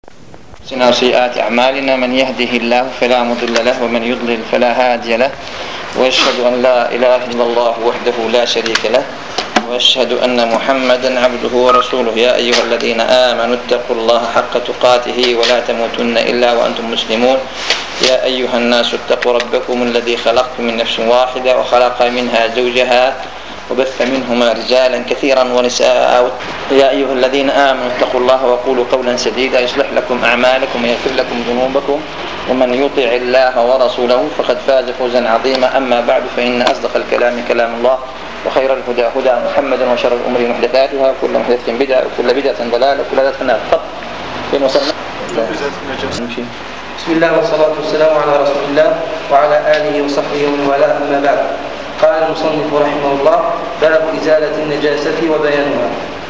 وسيئات أعمالنا من يهده الله فلا مضل له ومن يضلل فلا هادي له وأشهد أن لا إله إلا الله وحده لا شريك له وأشهد أن محمدا عبده ورسوله. يا أيها الذين آمنوا اتقوا الله حق تقاته ولا تموتن إلا وأنتم مسلمون. يا أيها الناس اتقوا ربكم الذي خلقكم من نفس واحدة وخلق منها زوجها وبث منهما رجالا كثيرا ونساء. يا أيها الذين آمنوا اتقوا الله وقولوا قولا سديدا يصلح لكم أعمالكم ويغفر لكم ذنوبكم ومن يطع الله ورسوله فقد فاز فوزا عظيما. أما بعد فإن أصدق الكلام كلام الله وخير الهدى هدى محمد وشر الأمور محدثاتها وكل محدثة بدعة وكل بدعة ضلالة وكل ضلالة في النار. فين وصلنا؟ بسم الله والصلاة والسلام على رسول الله وعلى آله وصحبه ومن والاه. أما بعد، قال المصنف رحمه الله: باب إزالة النجاسة وبيانها،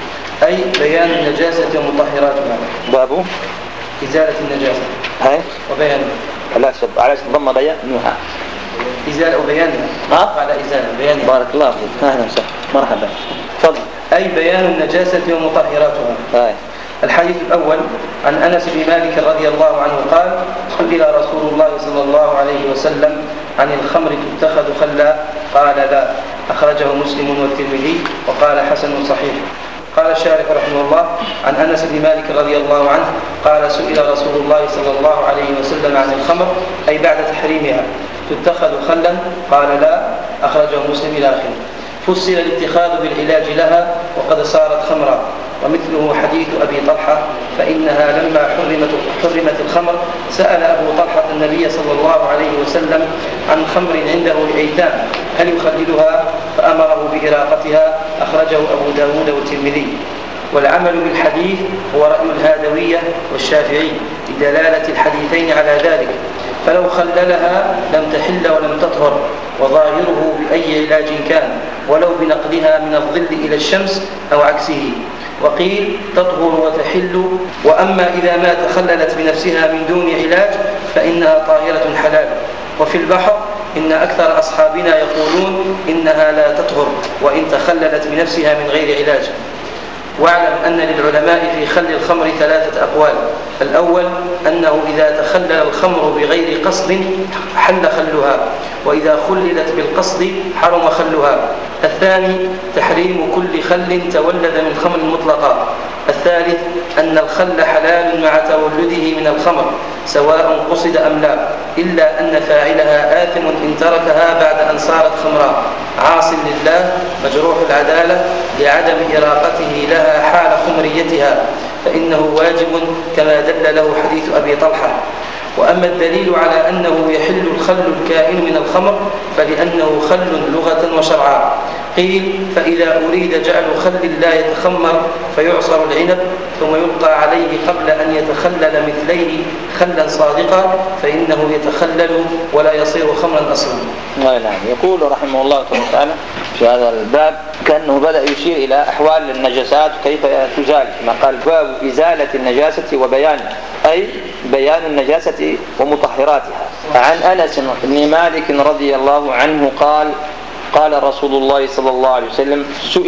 أي بيان النجاسة ومطهراتها. باب إزالة النجاسة وبيانها. لا شب على ضم بيانها. إزالة وبيانها. قال إزالة بيانها. بارك الله فيك. أهلا وسهلا. مرحبا. تفضل. أي بيان النجاسة ومطهراتها. الحديث الأول عن أنس بن مالك رضي الله عنه قال: سئل رسول الله صلى الله عليه وسلم عن الخمر تتخذ خلا؟ قال: لا. أخرجه مسلم والترمذي وقال حسن صحيح. قال الشارح رحمه الله: عن أنس بن مالك رضي الله عنه قال: سئل رسول الله صلى الله عليه وسلم عن الخمر أي بعد تحريمها تتخذ خلا؟ قال: لا. أخرجه مسلم إلى آخره. فسر الاتخاذ بالعلاج لها وقد صارت خمرا، ومثله حديث أبي طلحة: فإنها لما حرمت الخمر سأل أبو طلحة النبي صلى الله عليه وسلم عن خمر عنده لأيتام هل يخللها؟ فأمره بإراقتها. أخرجه أبو داود والترمذي. والعمل بالحديث هو رأي الهادوية والشافعي بدلالة الحديثين على ذلك، فلو خللها لم تحل ولم تطهر، وظاهره بأي علاج كان، ولو بنقلها من الظل إلى الشمس أو عكسه. وقيل تطهر وتحل. وأما إذا ما تخللت بنفسها من دون علاج فإنها طاهرة حلال. وفي البحر إن أكثر أصحابنا يقولون إنها لا تطهر وإن تخللت بنفسها من غير علاج. واعلم أن للعلماء في خل الخمر 3 أقوال: الأول أنه إذا تخلل الخمر بغير قصد حل خلها، وإذا خللت بالقصد حرم خلها. الثاني تحريم كل خل تولد من خمر مطلقا. الثالث أن الخل حلال مع تولده من الخمر سواء قصد أم لا، إلا أن فاعلها آثم إن تركها بعد أن صارت خمرا، عاص لله مجروح العدالة لعدم إراقته لها حال خمريتها، فإنه واجب كما دل له حديث أبي طلحة. وأما الدليل على أنه يحل الخل الكائن من الخمر فلأنه خل لغة وشرعا. قيل: فإذا أريد جعل خل لا يتخمر فيعصر العنب ثم يلقى عليه قبل أن يتخلل مثليه خلا صادقا فإنه يتخلل ولا يصير خمرا أصلا. نعم. يقول رحمه الله تعالى في هذا الباب كأنه بدأ يشير إلى أحوال النجاسات وكيف تزال، ما قال: باب إزالة النجاسة وبيانها، أي بيان النجاسة ومطهراتها. عن أنس بن مالك رضي الله عنه قال: قال رسول الله صلى الله عليه وسلم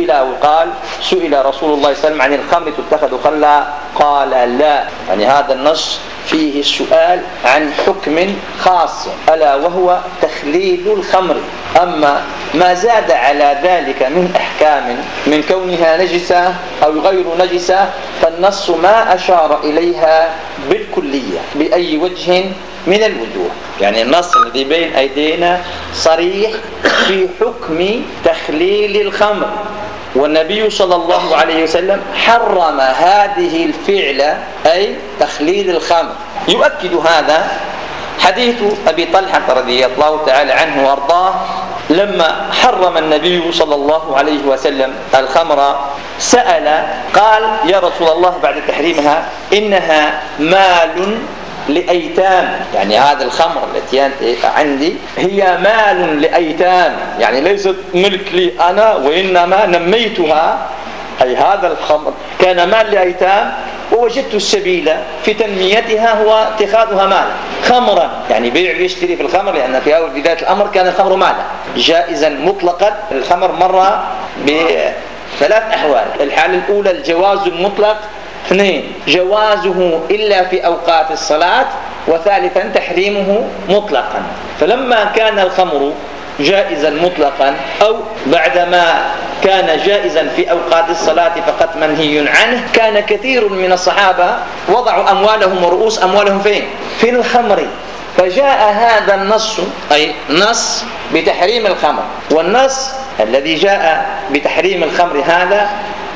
سئل رسول الله صلى الله عليه وسلم عن الخمر تتخذ خلا؟ قال: لا. يعني هذا النص فيه السؤال عن حكم خاص ألا وهو تخليل الخمر. أما ما زاد على ذلك من أحكام من كونها نجسة أو غير نجسة فالنص ما أشار إليها بالكلية بأي وجه من الوجوه. يعني النص الذي بين أيدينا صريح في حكم تخليل الخمر، والنبي صلى الله عليه وسلم حرم هذه الفعلة أي تخليل الخمر. يؤكد هذا حديث أبي طلحة رضي الله تعالى عنه وارضاه لما حرم النبي صلى الله عليه وسلم الخمر سأل قال: يا رسول الله بعد تحريمها إنها مال لأيتام، يعني هذا الخمر التي عندي هي مال لأيتام، يعني ليست ملك لي أنا وإنما نميتها، أي هذا الخمر كان مال لأيتام ووجدت السبيل في تنميتها هو اتخاذها مالا خمرا، يعني بيع ويشتري في الخمر، لأن في أول بداية الأمر كان الخمر مالا جائزا مطلقا. الخمر مر ب3 أحوال: الحالة الأولى الجواز المطلق اثنين جوازه إلا في أوقات الصلاة، وثالثا تحريمه مطلقا. فلما كان الخمر جائزا مطلقا أو بعدما كان جائزا في أوقات الصلاة فقط منهي عنه، كان كثير من الصحابة وضعوا أموالهم ورؤوس أموالهم فين؟ في الخمر. فجاء هذا النص، أي نص بتحريم الخمر، والنص الذي جاء بتحريم الخمر هذا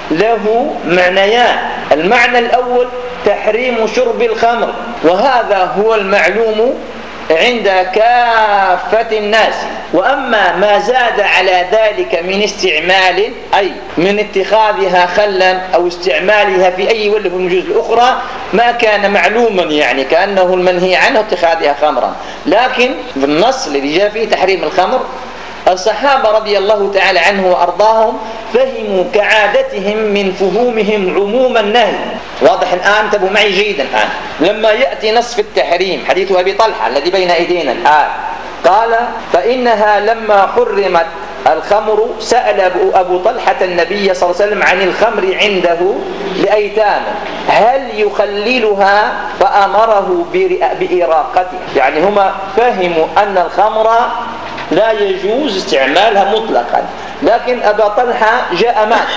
له معنيان. المعنى الأول تحريم شرب الخمر، وهذا هو المعلوم عند كافة الناس. وأما ما زاد على ذلك من استعمال، أي من اتخاذها خلا أو استعمالها في أي وجه من الوجوه الأخرى، ما كان معلوما يعني كأنه المنهي عنه اتخاذها خمرا. لكن بالنص الذي جاء فيه تحريم الخمر، الصحابة رضي الله تعالى عنه وأرضاهم فهموا كعادتهم من فهومهم عموم النهي. واضح الآن؟ انتبهوا معي جيدا الآن. لما يأتي نص في التحريم، حديث أبي طلحة الذي بين أيدينا الآن، قال فإنها لما حرمت الخمر سأل أبو طلحة النبي صلى الله عليه وسلم عن الخمر عنده لأيتام هل يخللها، فأمره بإراقتها. يعني هما فهموا أن الخمر لا يجوز استعمالها مطلقا، لكن أبا طلحة جاء مات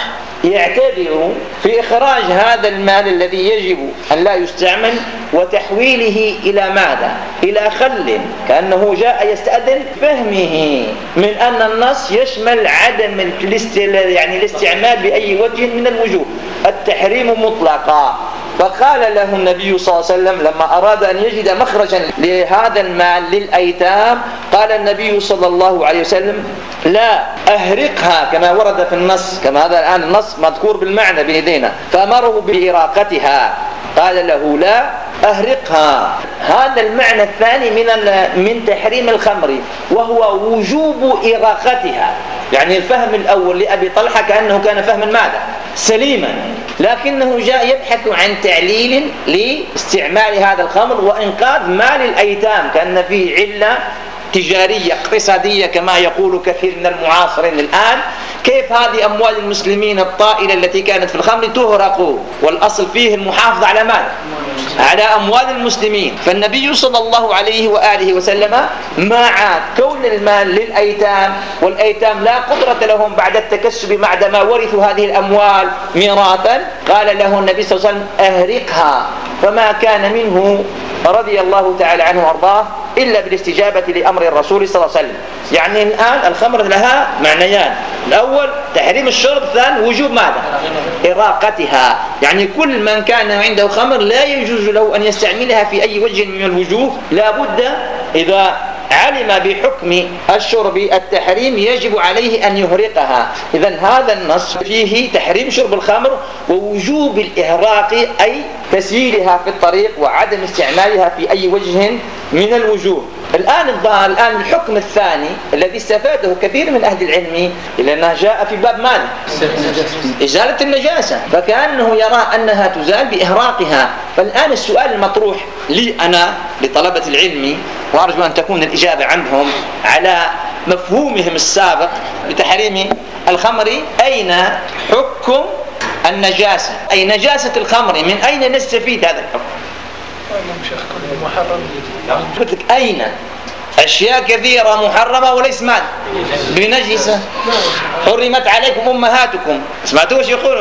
يعتبر في إخراج هذا المال الذي يجب أن لا يستعمل وتحويله إلى ماذا؟ إلى خل، كأنه جاء يستأذن فهمه من أن النص يشمل عدم الاستعمال بأي وجه من الوجوه، التحريم مطلقا. فقال له النبي صلى الله عليه وسلم لما أراد أن يجد مخرجا لهذا المال للأيتام، قال النبي صلى الله عليه وسلم لا أهرقها، كما ورد في النص، كما هذا الآن النص مذكور بالمعنى بيدينا، فأمره بإراقتها، قال له لا أهرقها. هذا المعنى الثاني من تحريم الخمر، وهو وجوب إراقتها. يعني الفهم الأول لأبي طلحة كأنه كان فهما ماذا؟ سليما، لكنه جاء يبحث عن تعليل لاستعمال هذا الخمر وإنقاذ مال الأيتام، كأن فيه علة تجارية اقتصادية كما يقول كثير من المعاصرين الآن. كيف هذه أموال المسلمين الطائلة التي كانت في الخمر تهرق، والأصل فيه المحافظة على مال، على أموال المسلمين. فالنبي صلى الله عليه وآله وسلم ما عاد كون المال للأيتام، والأيتام لا قدرة لهم بعد التكسب بعدما ورثوا هذه الأموال ميراثا، قال له النبي صلى الله عليه وسلم أهرقها. فما كان منه رضي الله تعالى عنه وارضاه إلا بالاستجابة لأمر الرسول صلى الله عليه وسلم. يعني الآن الخمر لها معنيان، الأول تحريم الشرب، الثاني وجوب ماذا؟ إراقتها. يعني كل من كان عنده خمر لا يجوز له أن يستعملها في أي وجه من الوجوه، لا بد إذا علم بحكم الشرب التحريم يجب عليه أن يهرقها. إذن هذا النص فيه تحريم شرب الخمر ووجوب الإهراق، أي تسييلها في الطريق وعدم استعمالها في أي وجه من الوجوه. الآن الحكم الثاني الذي استفاده كثير من أهل العلم، لأنه جاء في باب مال إزالة النجاسة، فكأنه يرى أنها تزال بإهراقها. فالآن السؤال المطروح لي أنا لطلبة العلم، وأرجو أن تكون الإجابة عنهم على مفهومهم السابق بتحريم الخمر، أين حكم النجاسة؟ أي نجاسة الخمر من أين نستفيد هذا الحكم؟ قلت لك أين أشياء كثيرة محرمة وليس مال بنجسة. حرمت عليكم أمهاتكم، سمعتوش يقول؟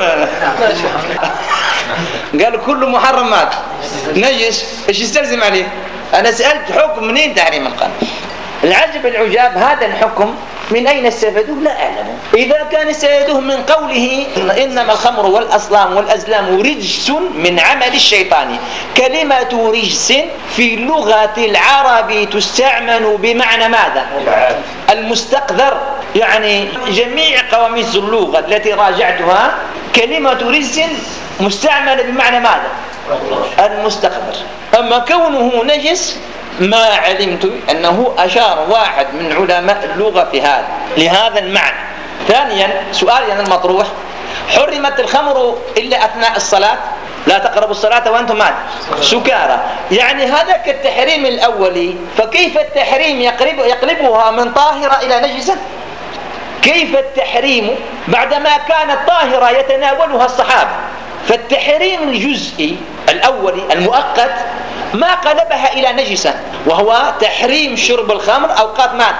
قالوا كل محرمات نجس، إيش يستلزم عليه؟ أنا سألت حكم منين تحريم الخمر؟ العجب العجاب هذا الحكم من أين استفادوه لا أعلم. إذا كان استفادوه من قوله إنما الخمر والأصلام والأزلام رجس من عمل الشيطان، كلمة رجس في لغة العرب تستعمل بمعنى ماذا؟ المستقذر. يعني جميع قواميس اللغة التي راجعتها كلمة رجس مستعملة بمعنى ماذا؟ المستقذر. أما كونه نجس ما علمت أنه أشار واحد من علماء اللغة في لهذا المعنى. ثانيا سؤالي المطروح، حرمت الخمر إلا أثناء الصلاة، لا تقربوا الصلاة وأنتم سكارى، يعني هذا كالتحريم الأولي. فكيف التحريم يقلبها من طاهرة إلى نجسة؟ كيف التحريم بعدما كانت طاهرة يتناولها الصحابة فالتحريم الجزئي الأولي المؤقت ما قلبها إلى نجسة، وهو تحريم شرب الخمر أوقات ماذا؟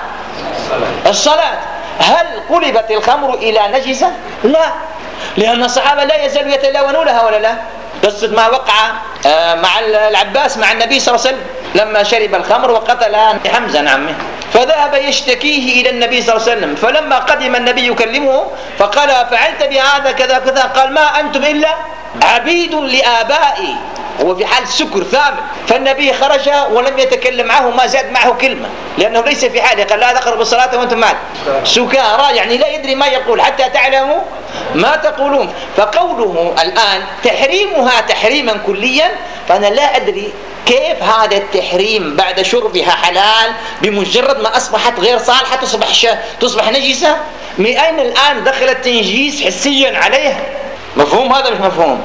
الصلاة. هل قلبت الخمر إلى نجسة؟ لا، لأن الصحابة لا يزالوا يتلاونونها ولا لا؟ قصة ما وقع مع العباس مع النبي صلى الله عليه وسلم لما شرب الخمر وقتل حمزة عمه، فذهب يشتكيه إلى النبي صلى الله عليه وسلم، فلما قدم النبي يكلمه فقال فعلت بهذا كذا كذا، قال ما أنتم إلا عبيد لآبائي، هو في حال سكر ثامن. فالنبي خرج ولم يتكلم معه، ما زاد معه كلمة، لأنه ليس في حاله، قال لا تقربوا الصلاة وأنتم سكارى، يعني لا يدري ما يقول حتى تعلموا ما تقولون. فقوله الآن تحريمها تحريما كليا، فأنا لا أدري كيف هذا التحريم بعد شربها حلال بمجرد ما أصبحت غير صالحة تصبح نجسة. من أين الآن دخل التنجيس حسيا عليها؟ مفهوم هذا مش مفهوم؟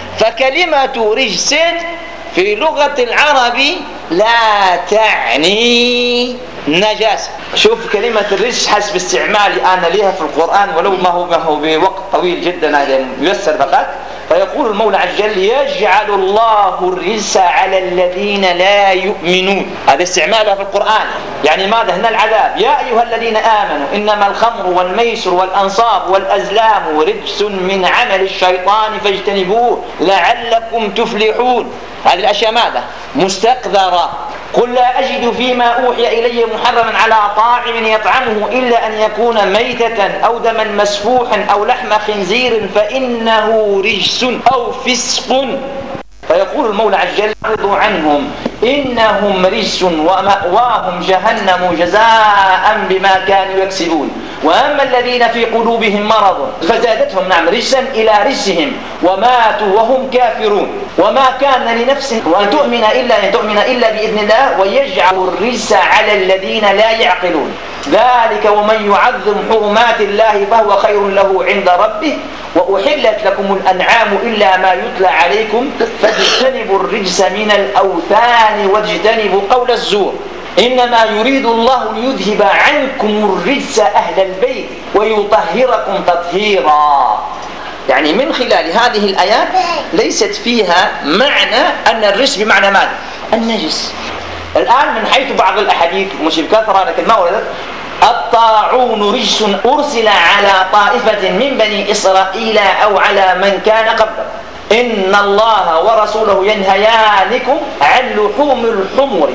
فكلمة رجس في لغة العرب لا تعني نجاسة. شوف كلمة الرجس حسب استعمالي أنا لها في القرآن، ولو ما هو بوقت طويل جدا هذا ييسر فقط. فيقول المولى عز وجل يجعل الله الرجس على الذين لا يؤمنون، هذا استعمالها في القرآن. يعني ماذا؟ هنا العذاب. يا أيها الذين آمنوا إنما الخمر والميسر والأنصاب والأزلام رجس من عمل الشيطان فاجتنبوه لعلكم تفلحون. هذه الأشياء ماذا؟ مستقذرة. قل لا أجد فيما أوحي إلي محرما على طاعم يطعمه إلا أن يكون ميتة أو دما مسفوحا أو لحم خنزير فإنه رجس أو فسق. فيقول المولى عز وجل اعرضوا عنهم إنهم رجس ومأواهم جهنم جزاء بما كانوا يكسبون. وأما الذين في قلوبهم مرض فزادتهم رجسا إلى رجسهم وماتوا وهم كافرون. وما كان لنفس أن تؤمن إلا بإذن الله ويجعل الرجس على الذين لا يعقلون. ذلك ومن يعظم حرمات الله فهو خير له عند ربه وأحلت لكم الأنعام إلا ما يتلى عليكم فاجتنبوا الرجس من الأوثان واجتنبوا قول الزور إنما يريد الله ليذهب عنكم الرجس أهل البيت ويطهركم تطهيرا. يعني من خلال هذه الآيات ليست فيها معنى أن الرجس بمعنى ماذا؟ النجس. الآن من حيث بعض الأحاديث مش بكثرة لكن ما وردت الطاعون رجس أرسل على طائفة من بني إسرائيل أو على من كان قبله إن الله ورسوله ينهيانكم عن لحوم الحمر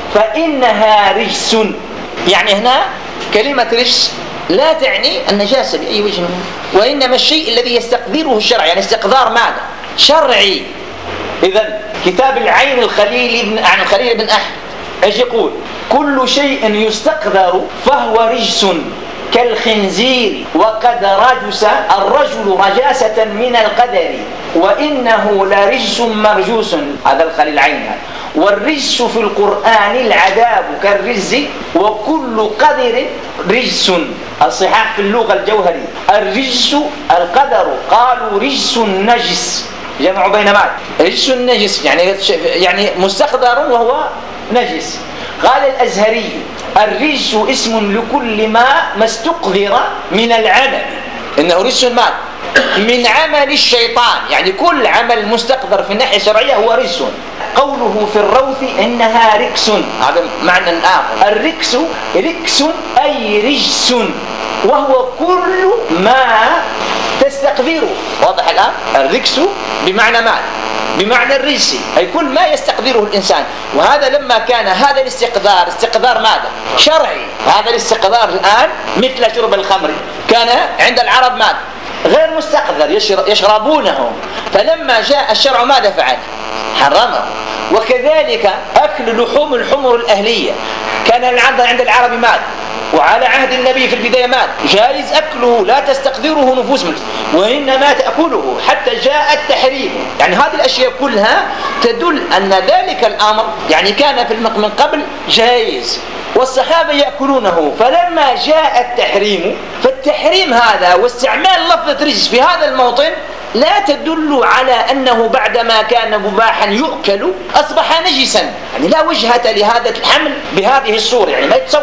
فإنها رجس. يعني هنا كلمة رجس لا تعني النجاسة بأي وجه منه، وإنما الشيء الذي يستقدره الشرع، يعني استقدار ماذا؟ شرعي. إذن كتاب العين الخليل عن الخليل بن أحمد ايش يقول؟ كل شيء يستقدر فهو رجس كالخنزير وقد رجس الرجل رجاسة من القدر وإنه لرجس مرجوس. هذا الخليل عين. والرجس في القرآن العذاب كالرجز وكل قدر رجس. الصحاح في اللغة الجوهري الرجس القدر قالوا رجس نجس جمعوا بين ماذا؟ رجس نجس يعني مستقدر وهو نجس. قال الأزهري الرجس اسم لكل ما استقدر من العمل، إنه رجس ماذا؟ من عمل الشيطان، يعني كل عمل مستقدر في الناحية الشرعية هو رجس. قوله في الروث إنها ركس، هذا معنى آخر. الركس ركس أي رجس وهو كل ما تستقدره. واضح الآن؟ الركس بمعنى ماذا؟ بمعنى الرجس، أي كل ما يستقدره الإنسان. وهذا لما كان هذا الاستقدار استقدار ماذا؟ شرعي. هذا الاستقدار الآن مثل شرب الخمر كان عند العرب ماذا؟ غير مستقدر يشربونه، فلما جاء الشرع ماذا فعل؟ حرمه. وكذلك أكل لحوم الحمر الأهلية كان عند العرب ماذا؟ وعلى عهد النبي في البداية ماذا؟ جائز أكله لا تستقدره نفوس منه وإنما تأكله حتى جاء التحريم. يعني هذه الأشياء كلها تدل أن ذلك الأمر يعني كان في من قبل جائز والصحابة يأكلونه، فلما جاء التحريم فالتحريم هذا واستعمال لفظة رجس في هذا الموطن لا تدل على أنه بعدما كان مباحا يؤكل أصبح نجسا. يعني لا وجهة لهذا الحمل بهذه الصورة، يعني ما يتصور.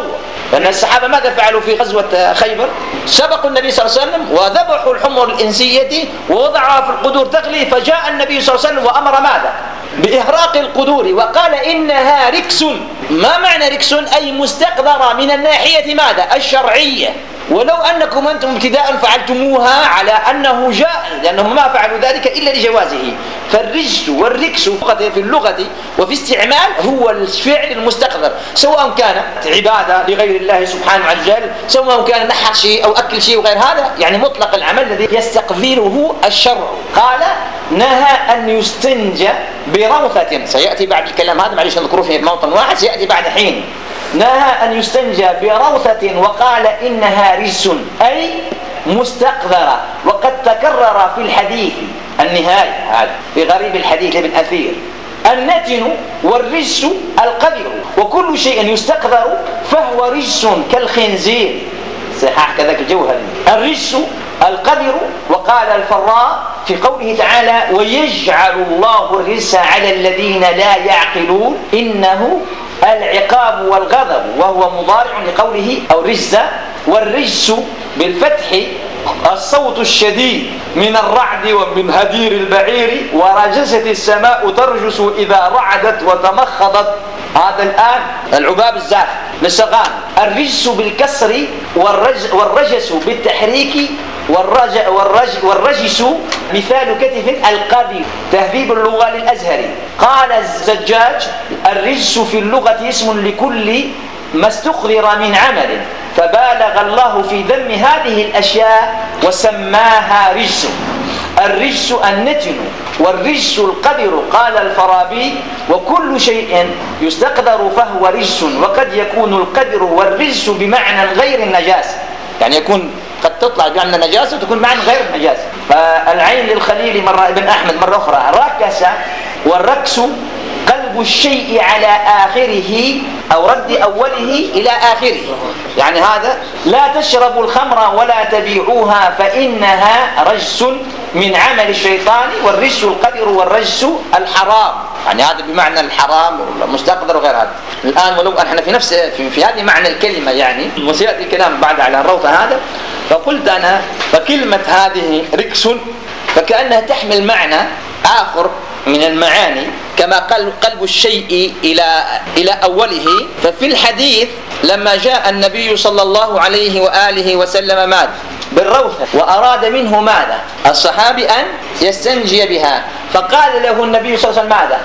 لأن الصحابة ماذا فعلوا في غزوة خيبر؟ سبقوا النبي صلى الله عليه وسلم وذبحوا الحمر الإنسية ووضعوها في القدور تغلي، فجاء النبي صلى الله عليه وسلم وأمر ماذا؟ بإحراق القدور، وقال إنها ركس. ما معنى ركس؟ أي مستقذرة من الناحية ماذا؟ الشرعية. ولو أنكم أنتم ابتداء فعلتموها على أنه جاء، لأنهم ما فعلوا ذلك إلا لجوازه. فالرجس والركس في اللغة وفي استعمال هو الفعل المستقذر، سواء كان عبادة لغير الله سبحانه وتعالى، سواء كان نحر شيء أو أكل شيء وغير هذا، يعني مطلق العمل الذي يستقذره الشرع. قال نهى أن يستنجى بروثة، سيأتي بعد الكلام هذا، معلش نذكره في موطن واحد سيأتي بعد حين. نهى أن يستنجى بروثة وقال إنها رجس، أي مستقذرة. وقد تكرر في الحديث النهاية هذا في غريب الحديث لابن أثير: النتن والرجس القذر، وكل شيء يستقذر فهو رجس كالخنزير. صحاح كذاك الجوهري. الرجس القذر. وقال الفراء في قوله تعالى: ويجعل الله الرجس على الذين لا يعقلون إنه العقاب والغضب، وهو مضارع لقوله أو رجز. والرجس بالفتح الصوت الشديد من الرعد ومن هدير البعير، ورجست السماء ترجس إذا رعدت وتمخضت. هذا الآن العباب الزاف للسغان. الرجس بالكسر والرجس بالتحريك. والرجس مثال كتف القبي، تهذيب اللغة للأزهري. قال الزجاج: الرجس في اللغة اسم لكل ما استقذر من عمل، فبالغ الله في ذم هذه الأشياء وسماها رجس. الرجس النتن والرجس القذر. قال الفارابي: وكل شيء يستقذر فهو رجس، وقد يكون القذر والرجس بمعنى غير النجاسة، يعني يكون قد تطلع بمعنى النجاسة وتكون بمعنى غير النجاسة. فالعين للخليل مرة ابن أحمد مرة أخرى: ركس والركس قلب الشيء على آخره أو رد أوله إلى آخره. يعني هذا: لا تشربوا الخمر ولا تبيعوها فإنها رجس من عمل الشيطان، والرجس القذر والرجس الحرام. يعني هذا بمعنى الحرام والمستقذر وغير هذا. الآن ولو احنا في نفس في هذه معنى الكلمة، يعني وسيأتي الكلام بعد على الروثة هذا. فقلت أنا فكلمة هذه ركس فكأنها تحمل معنى آخر من المعاني، كما قال قلب الشيء إلى أوله. ففي الحديث لما جاء النبي صلى الله عليه وآله وسلم ماذا؟ بالروثة، وأراد منه ماذا؟ الصحابي أن يستنجي بها، فقال له النبي صلى الله عليه وسلم ماذا؟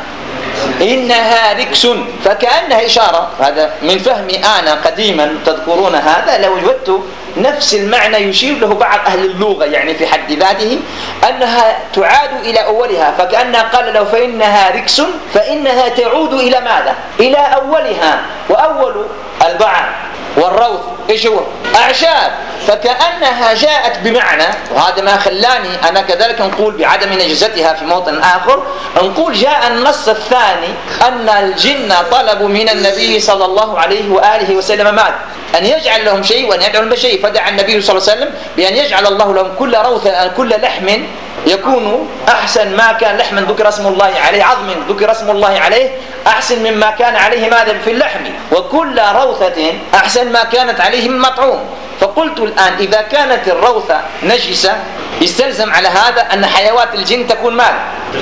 إنها ركس. فكأنها إشارة، هذا من فهمي أنا قديما تذكرون هذا، لو وجدت نفس المعنى يشير له بعض أهل اللغة يعني في حد ذاته، أنها تعاد إلى أولها. فكأنها قال له فإنها ركس، فإنها تعود إلى ماذا؟ إلى أولها. وأول البعر والروث إيش هو؟ أعشاب. فكأنها جاءت بمعنى، وهذا ما خلاني أنا كذلك نقول بعدم نجستها في موطن آخر. نقول جاء النص الثاني أن الجن طلبوا من النبي صلى الله عليه وآله وسلم ماذا؟ أن يجعل لهم شيء وأن يدعوا بشيء. فدعا النبي صلى الله عليه وسلم بأن يجعل الله لهم كل روثة كل لحم يكون أحسن ما كان لحما ذكر اسم الله عليه، عظم ذكر اسم الله عليه، أحسن مما كان عليه ماذا في اللحم، وكل روثة أحسن ما كانت عليه من مطعوم. فقلت الآن إذا كانت الروثة نجسة يستلزم على هذا أن حيوات الجن تكون ماذا؟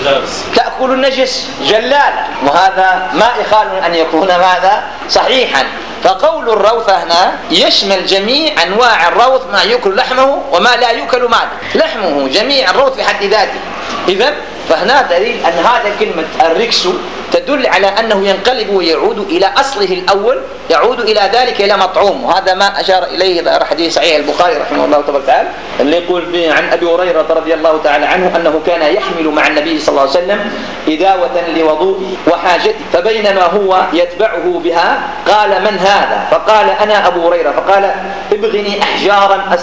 تأكل النجس جلالة، وهذا ما يخال أن يكون ماذا؟ صحيحا. فقول الروثة هنا يشمل جميع أنواع الروث، ما يأكل لحمه وما لا يأكل ماذا؟ لحمه، جميع الروث في حد ذاته. إذن فهنا دليل أن هذا كلمة الركس تدل على أنه ينقلب ويعود إلى أصله الأول، يعود إلى ذلك إلى مطعوم. وهذا ما أشار إليه حديث صحيح البخاري رحمه الله تبارك وتعالى، اللي يقول عن أبي هريرة رضي الله تعالى عنه أنه كان يحمل مع النبي صلى الله عليه وسلم إداوة لوضوءه وحاجته، فبينما هو يتبعه بها قال: من هذا؟ فقال: أنا أبو هريرة. فقال: ابغني أحجارا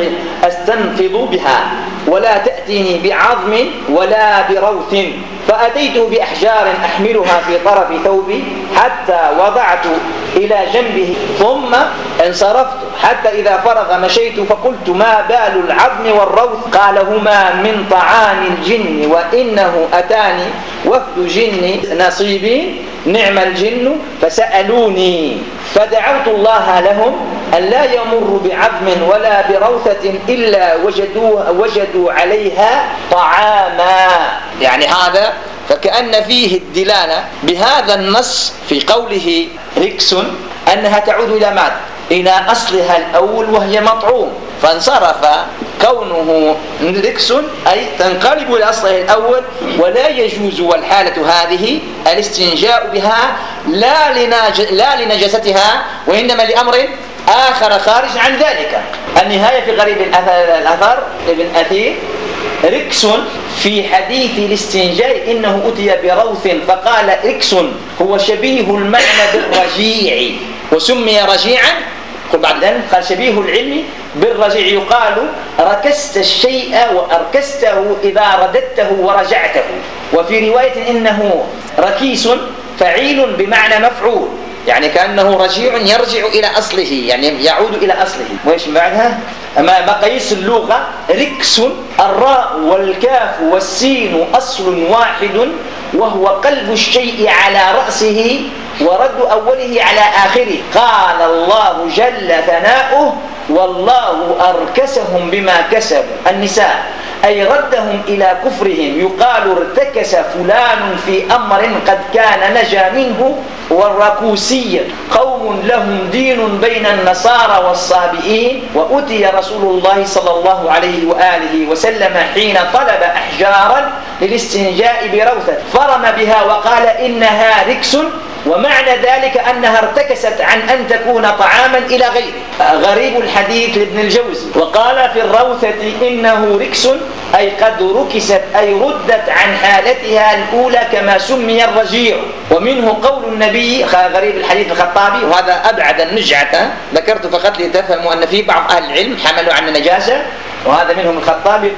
أستنفض بها، ولا تأتيني بعظم ولا بروث. فأتيته بأحجار أحملها في طرف ثوبي حتى وضعت إلى جنبه، ثم انصرفت حتى إذا فرغ مشيت، فقلت: ما بال العظم والروث؟ قال: هما من طعام الجن، وإنه أتاني وفد جن نصيبين نعم الجن فسألوني، فدعوت الله لهم أن لا يمر بعظم ولا بروثة إلا وجدوا عليها طعاما. يعني هذا فكأن فيه الدلالة بهذا النص في قوله ركس أنها تعود إلى ماذا؟ إلى أصلها الأول وهي مطعوم، فانصرف كونه ركس أي تنقلب إلى أصلها الأول، ولا يجوز والحالة هذه الاستنجاء بها لا لنجاستها وإنما لأمر آخر خارج عن ذلك. النهاية في غريب الأثر ابن أثير ركس في حديث الاستنجاء إنه أتي بروث فقال ركس هو شبيه المعنى بالرجيع وسمي رجيعا. بعد ذلك قال شبيه العلم بالرجيع، يقال ركست الشيء وأركسته إذا رددته ورجعته. وفي رواية إنه ركيس فعيل بمعنى مفعول، يعني كأنه رجيع يرجع إلى أصله، يعني يعود إلى أصله. وإيش بعدها؟ أما مقاييس اللغة ركس الراء والكاف والسين أصل واحد وهو قلب الشيء على رأسه ورد أوله على آخره. قال الله جل ثناؤه والله أركسهم بما كسبوا النساء، أي ردهم إلى كفرهم. يقال ارتكس فلان في أمر قد كان نجا منه. والركوسية قوم لهم دين بين النصارى والصابئين. وأتي رسول الله صلى الله عليه وآله وسلم حين طلب أحجارا للاستنجاء بروثة فرم بها وقال إنها ركس، ومعنى ذلك أنها ارتكست عن أن تكون طعاما إلى غيره. غريب الحديث لابن الجوزي وقال في الروثة إنه ركس أي قد ركست أي ردت عن حالتها الأولى كما سمي الرجيع. ومنه قول النبي غريب الحديث الخطابي، وهذا أبعد النجعة ذكرت فقط لتفهموا أن في بعض أهل العلم حملوا عن النجاسة، وهذا منهم الخطابي.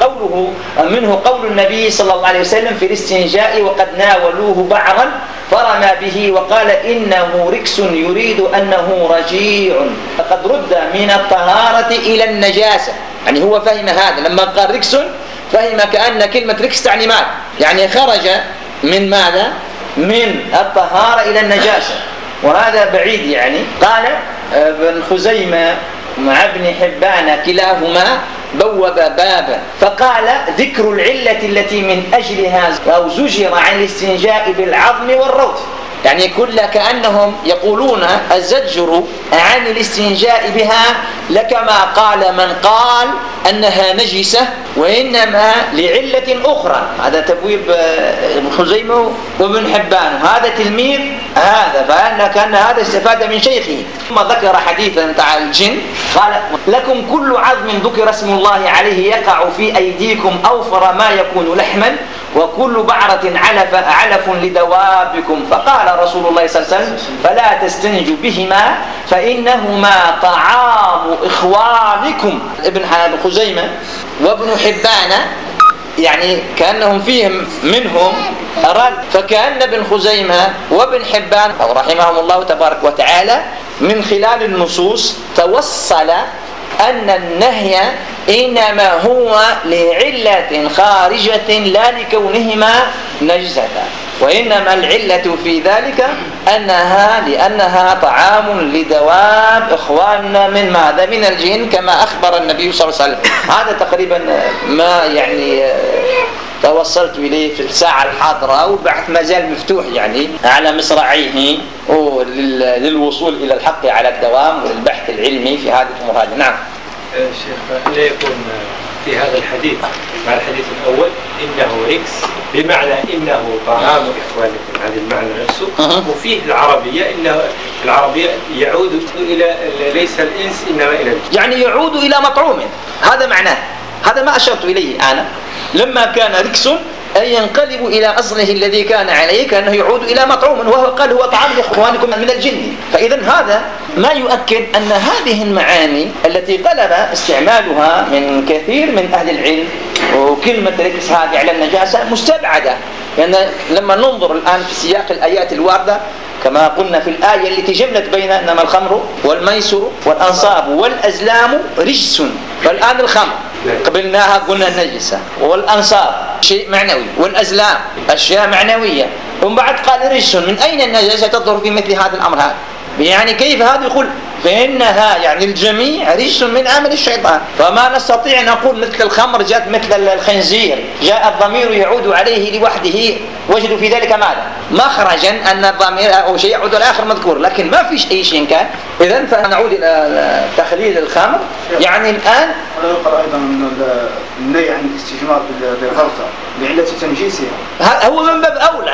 منه قول النبي صلى الله عليه وسلم في الاستنجاء وقد ناولوه بعرا فرمى به وقال إنه ركس يريد أنه رجيع، فقد رد من الطهارة إلى النجاسة. يعني هو فهم هذا لما قال ركس، فهم كأن كلمة ركس تعني ماذا؟ يعني خرج من ماذا؟ من الطهارة إلى النجاسة، وهذا بعيد. يعني قال ابن خزيمة مع ابن حبان كلاهما بوب بابا فقال ذكر العلة التي من أجلها أو زجر عن الاستنجاء بالعظم والروث. يعني كأنهم يقولون الزجر عن الاستنجاء بها لكما قال من قال أنها نجسة وإنما لعلة أخرى. هذا تبويب ابن خزيمة وابن حبان، هذا تلميذ هذا، كأن هذا استفاد من شيخه. ثم ذكر حديثا عن الجن قال لكم كل عظم ذكر اسم الله عليه يقع في أيديكم أوفر ما يكون لحما وكل بعرة علف لدوابكم. فقال رسول الله صلى الله عليه وسلم فلا تستنجوا بهما فإنهما طعام إخوانكم. ابن خزيمة وابن حبان يعني كأنهم فيهم منهم أراد، فكأن ابن خزيمة وابن حبان رحمهم الله تبارك وتعالى من خلال النصوص توصل أن النهي إنما هو لعلة خارجة لا لكونهما نجسة، وإنما العلة في ذلك لأنها طعام لدواب إخواننا من ماذا؟ من الجن كما أخبر النبي صلى الله عليه وسلم. هذا تقريبا ما يعني توصلت إليه في الساعة الحاضرة، والبحث ما زال مفتوح يعني على مصراعيه للوصول إلى الحق على الدوام وللبحث العلمي في هذه الأمور هذه. نعم شيخ، لا يكون في هذا الحديث مع الحديث الأول إنه ركس بمعنى إنه طعام إخوانكم، هذا المعنى نفسه. وفيه العربية يعود إلى ليس الإنس إنما إلى الجن، يعني يعود إلى مطعوم، هذا معناه. هذا ما أشرت إليه أنا لما كان ركس أي ينقلب إلى أصله الذي كان عليه، كأنه يعود إلى مطعوم، وهو قال هو طعام إخوانكم من الجن. فإذا هذا ما يؤكد أن هذه المعاني التي غلب استعمالها من كثير من أهل العلم، وكلمة ركس هذه على النجاسة مستبعدة، لأن لما ننظر الآن في سياق الآيات الواردة كما قلنا في الآية التي جملت بين أنما الخمر والميسر والأنصاب والأزلام رجس، فالآن الخمر قبلناها قلنا النجسة، والأنصاب شيء معنوي، والأزلام أشياء معنوية، ومن بعد قال رجس. من أين النجاسة تظهر في مثل هذا الأمر هذا؟ يعني كيف هذا يقول فإنها يعني الجميع رجس من عمل الشيطان. فما نستطيع أن نقول مثل الخمر جاءت مثل الخنزير، جاء الضمير يعود عليه لوحده، وجدوا في ذلك ماذا؟ مخرجا أن الضمير أو شيء يعود الآخر مذكور، لكن ما فيش أي شيء كان. إذن فنعود إلى تخليل الخمر. يعني الآن ولا يقرأ أيضا النهي عن الاستجمار بالغلطة لعلة تنجيسها، هو من باب أولى.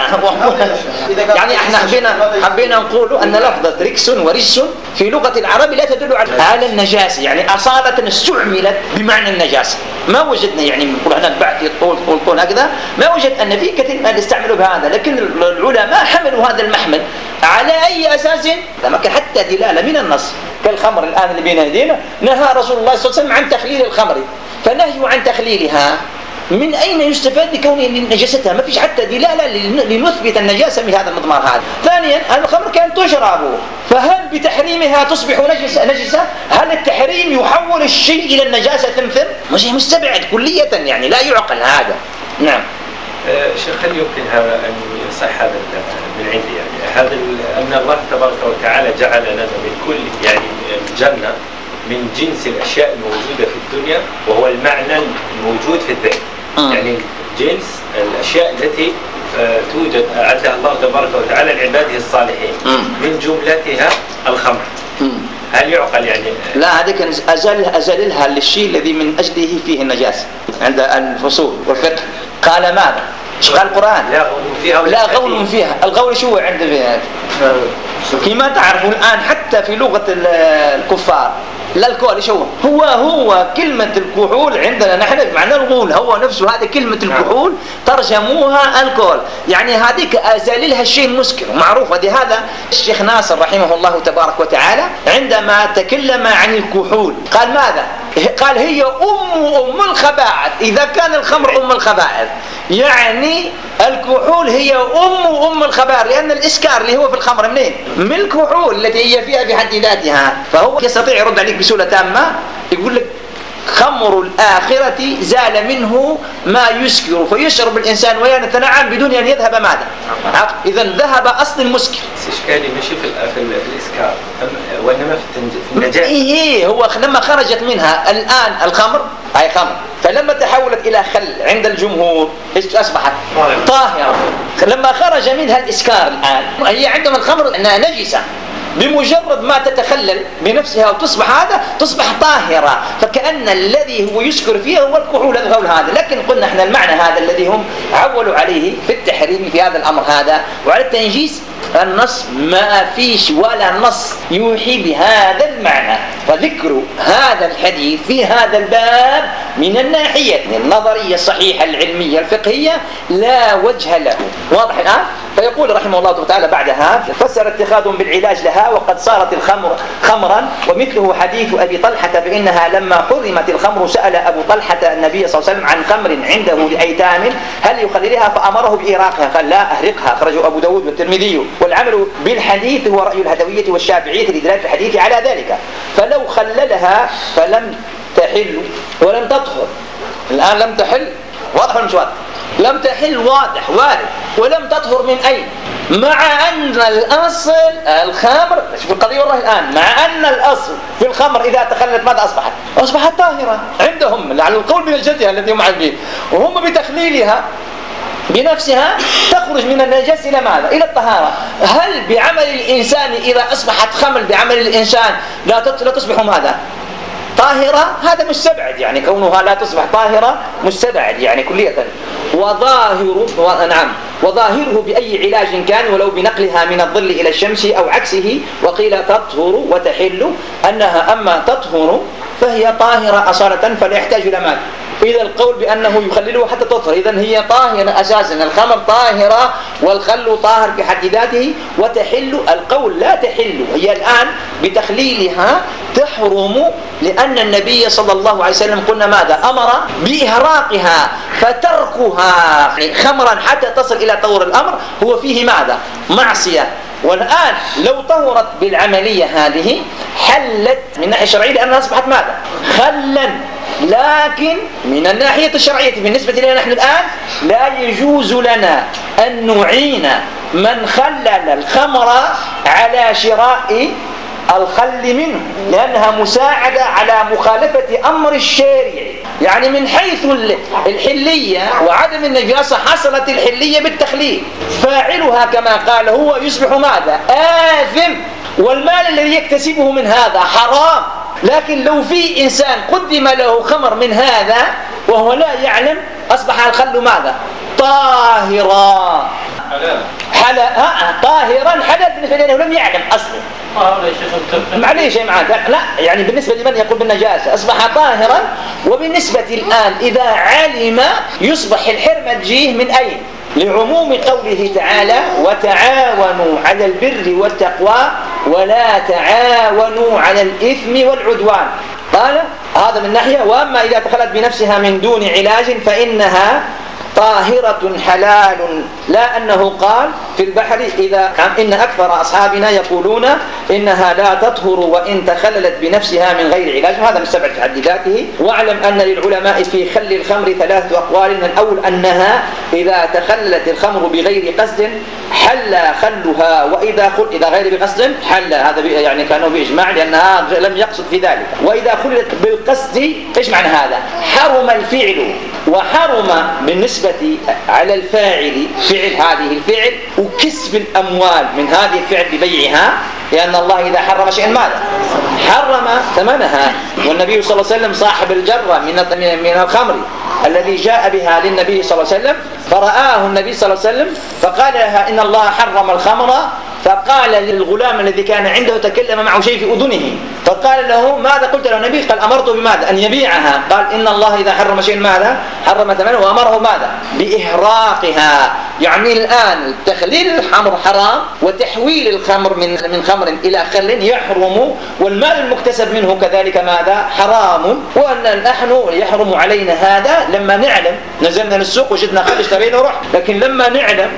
يعني احنا حبينا نقول أن لفظة ركس ورجس في لغة العرب لا تدل على النجاسة، يعني أصالة استعملت بمعنى النجاسة. ما وجدنا يعني نقول هنا بعد طول هكذا، ما وجد أن في كثير من استعملوا بهذا، لكن العلماء حملوا هذا المحمل على أي أساس؟ لما كان حتى دلالة من النص كالخمر الآن اللي بين يدينا، نهى رسول الله صلى الله عليه وسلم عن تخليل الخمر، فنهي عن تخليلها من أين يستفاد بكونه نجاستها؟ ما فيش حتى دلالة لنثبت النجاسة من هذا المضمار هذا. ثانيا الخمر كانت تشرب، فهل بتحريمها تصبح نجسة؟ هل التحريم يحول الشيء إلى النجاسة تمثل؟ مش مستبعد كلية، يعني لا يعقل هذا. نعم شيخ، هل يمكن هذا أن يصح هذا من عندي؟ يعني هذا أن الله تبارك وتعالى جعل لنا من كل يعني الجنة من جنس الأشياء الموجودة في الدنيا، وهو المعنى الموجود في الذهن. يعني جنس الأشياء التي توجد أعدها الله تبارك وتعالى لعباده الصالحين، من جملتها الخمر. هل يعقل يعني؟ لا، هذه كان أزلها للشيء الذي من أجله فيه النجاسة عند الفصول والفقه. قال ماذا؟ ايش قال القرآن؟ لا غول فيها. الغول شو عند فيها؟ كما تعرفوا الآن حتى في لغة الكفار لا الكحول شو هو كلمة الكحول عندنا نحن معنى الغول هو نفسه. هذه كلمة الكحول ترجموها الكحول، يعني هذيك أزاللها الشيء المسكر معروف. هذا الشيخ ناصر رحمه الله تبارك وتعالى عندما تكلم عن الكحول قال ماذا؟ قال هي أم الخبائث. إذا كان الخمر أم الخبائث يعني الكحول هي أم الخبائث، لأن الإسكار اللي هو في الخمر منين؟ من الكحول التي هي فيها بحد ذاتها. فهو يستطيع يرد عليك بسهولة تامة، يقول لك خمر الآخرة زال منه ما يسكر فيشرب الإنسان ويتنعم بدون أن يذهب ماذا؟ إذا ذهب أصل المسكر. إشكالي مش في الإسكار وإنما في النجاة. إيه هو لما خرجت منها الآن الخمر أي خمر، فلما تحولت إلى خل عند الجمهور إيش أصبحت؟ طاهرة. لما خرج منها الإسكار الآن هي عندما الخمر أنها نجسة، بمجرد ما تتخلل بنفسها وتصبح هذا تصبح طاهرة، فكأن الذي هو يسكر فيها هو الكحول الغول هذا. لكن قلنا احنا المعنى هذا الذي هم عولوا عليه في التحريم في هذا الأمر هذا وعلى التنجيس، النص ما فيش ولا نص يوحي بهذا المعنى. فذكر هذا الحديث في هذا الباب من الناحية النظرية الصحيحة العلمية الفقهية لا وجه له. واضح الآن؟ فيقول رحمه الله تعالى بعدها فسر اتخاذ بالعلاج لها وقد صارت الخمر خمرا، ومثله حديث أبي طلحة فإنها لما حرمت الخمر سأل أبو طلحة النبي صلى الله عليه وسلم عن خمر عنده لأيتام هل يخللها فأمره بإراقها، قال لا أهرقها، أخرجه أبو داود والترمذي. والعمل بالحديث هو رأي الهدوية والشافعية لدلالة الحديث على ذلك. فلو خللها فلم تحل ولم تطهر. الآن لم تحل واضح ولا مش واضح؟ لم تحل واضح وارد، ولم تطهر من أين؟ مع أن الأصل الخمر، شوف القضية والله الآن، مع أن الأصل في الخمر إذا تخلت ماذا أصبحت؟ أصبحت طاهرة عندهم على القول بنجدها الذي هم عارفين، وهم بتخليلها بنفسها تخرج من النجاسة إلى ماذا؟ إلى الطهارة. هل بعمل الإنسان إذا أصبحت خمر بعمل الإنسان لا تصبح ماذا؟ طاهرة؟ هذا مستبعد، يعني كونها لا تصبح طاهرة مستبعد يعني كلية. وظاهره بأي علاج كان ولو بنقلها من الظل إلى الشمس أو عكسه. وقيل تطهر وتحل، أنها أما تطهر فهي طاهرة أصالة فلا يحتاج إلى ماء. إذا القول بأنه يخلله حتى تطهر، إذن هي طاهرة أساسا، الخمر طاهرة والخل طاهر بحد ذاته. وتحل القول لا تحل، هي الآن بتخليلها تحرم، لأن النبي صلى الله عليه وسلم قلنا ماذا؟ أمر بإهراقها، فتركها خمرا حتى تصل إلى طور الأمر هو فيه ماذا؟ معصية. والآن لو طهرت بالعملية هذه حلت من الناحية الشرعية لأنها أصبحت ماذا؟ خلا. لكن من الناحية الشرعية بالنسبة لنا نحن الآن لا يجوز لنا أن نعين من خلل الخمر على شراء الخل منه، لأنها مساعدة على مخالفة أمر الشارع. يعني من حيث الحلية وعدم النجاسة حصلت الحلية بالتخليل، فاعلها كما قال هو يصبح ماذا؟ آثم، والمال الذي يكتسبه من هذا حرام. لكن لو في إنسان قدم له خمر من هذا وهو لا يعلم أصبح الخل ماذا؟ طاهرا، طاهرا حلال بالنسبة له لم يعلم أصلا. معليش يا معاذ، لا يعني بالنسبة لمن يقول بالنجاسة أصبح طاهرا. وبالنسبة الآن إذا علم يصبح الحرمة تجيه من أين؟ لعموم قوله تعالى وتعاونوا على البر والتقوى ولا تعاونوا على الإثم والعدوان. قال هذا من ناحية. وأما إذا دخلت بنفسها من دون علاج فإنها طاهرة حلال، لا أنه قال في البحر إن أكثر أصحابنا يقولون إنها لا تطهر وإن تخللت بنفسها من غير علاج، وهذا مستبعد في حد ذاته. واعلم أن للعلماء في خل الخمر 3 أقوال. الأول أنها إذا تخللت الخمر بغير قصد حل خلها، وإذا غير بقصد حل، هذا يعني كانوا بإجماع لأنها لم يقصد في ذلك. وإذا خللت بالقصد إيش معنى هذا؟ حرم الفعل، وحرم بالنسبة على الفاعل فعل هذه الفعل وكسب الأموال من هذه الفعل ببيعها، لأن الله إذا حرم شيئا ماذا؟ حرم ثمنها. والنبي صلى الله عليه وسلم صاحب الجرة من الخمر الذي جاء بها للنبي صلى الله عليه وسلم، فرآه النبي صلى الله عليه وسلم فقال لها إن الله حرم الخمر، فقال للغلام الذي كان عنده تكلم معه شيء في أذنه، فقال له ماذا قلت له النبي؟ قال أمرته بماذا؟ أن يبيعها. قال إن الله إذا حرم شيء ماذا؟ حرم ثمنه، وأمره ماذا؟ بإهراقها. يعني الآن تخليل الخمر حرام، وتحويل الخمر من خمر إلى خل يحرم، والمال المكتسب منه كذلك ماذا؟ حرام. وأن نحن يحرم علينا هذا لما نعلم، نزلنا للسوق وجدنا خل اشترينا ورحنا، لكن لما نعلم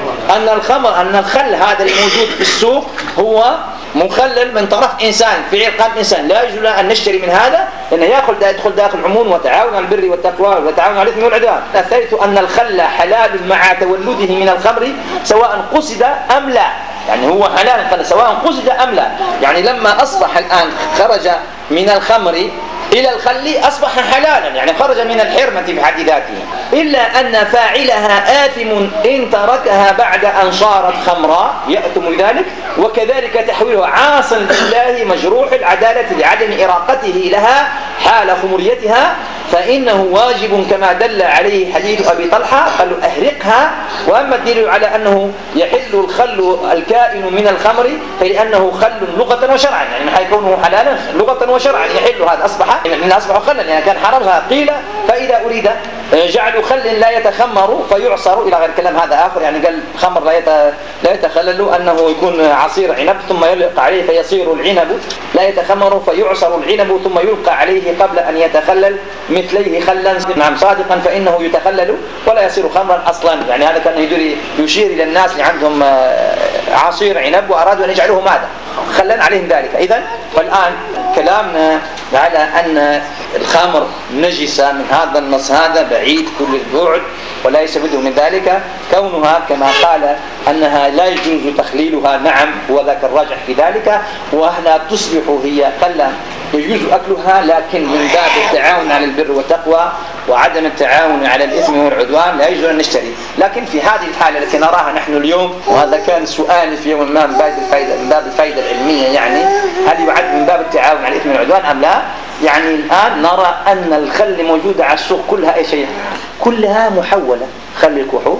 أن الخل هذا الموجود في السوق هو مخلل من طرف إنسان في عقاب إنسان، لا يجوز أن نشتري من هذا لأنه يدخل داخل عموم وتعاون على البر والتقوى وتعاون على الإثم والعدوان. الثالث أن الخل حلال مع تولده من الخمر سواء قصد أم لا، يعني هو حلال الخل سواء قصد أم لا. يعني لما أصبح الآن خرج من الخمر إلى الخل أصبح حلالا، يعني خرج من الحرمة في حد ذاته، إلا أن فاعلها آثم إن تركها بعد أن صارت خمرا يأثم ذلك، وكذلك تحويلها عاص بالله مجروح العدالة لعدم إراقته لها حال خمريتها، فإنه واجب كما دل عليه حديث أبي طلحة قالوا أهرقها. وأما الدليل على أنه يحل الخل الكائن من الخمر فلأنه خل لغة وشرعا، يعني من حيث كونه حلالا لغة وشرعا يحل، هذا أصبح خلا لأن كان حرامها. قيل فإذا أريد جعل خل لا يتخمر فيعصر إلى غير كلام هذا آخر، يعني قال خمر لا يتخلل أنه يكون عصير عنب ثم يلقى عليه فيصير العنب، لا يتخمر فيعصر العنب ثم يلقى عليه قبل أن يتخلل مثليه خلا. نعم صادقا فإنه يتخلل ولا يصير خمرا أصلا. يعني هذا كان يشير إلى الناس اللي عندهم عصير عنب وأرادوا أن يجعلوه ماذا؟ خلا عليهم ذلك. إذن فالآن كلامنا على أن الخمر نجسة من هذا النص هذا بعيد كل البعد، ولا يستفيد من ذلك كونها كما قال أنها لا يجوز تخليلها. نعم هو ذاك الراجح في ذلك، وهنا تصبح هي خلا يجوز أكلها، لكن من باب التعاون على البر والتقوى وعدم التعاون على الإثم والعدوان لا يجوز أن نشتري. لكن في هذه الحالة التي نراها نحن اليوم، وهذا كان سؤال في يوم ما من باب الفائدة العلمية، يعني هل يعد من باب التعاون على الإثم والعدوان أم لا؟ يعني الآن نرى أن الخل موجودة على السوق كلها أي شيء، كلها محولة. خل الكحول،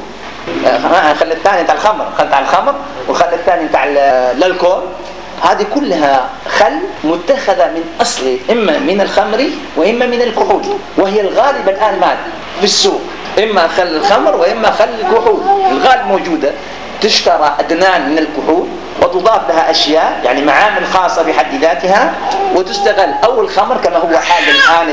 خل الثاني تاع الخمر، خل تاع الخمر، وخل الثاني تاع الكحول، هذه كلها خل متخذة من أصل إما من الخمر وإما من الكحول، وهي الغالب الآن ماذا في السوق؟ إما خل الخمر وإما خل الكحول، الغالب موجودة. تشترى أدنان من الكحول وتضاف لها أشياء يعني معامل خاصة بحد ذاتها وتستغل، أو الخمر كما هو حال الآن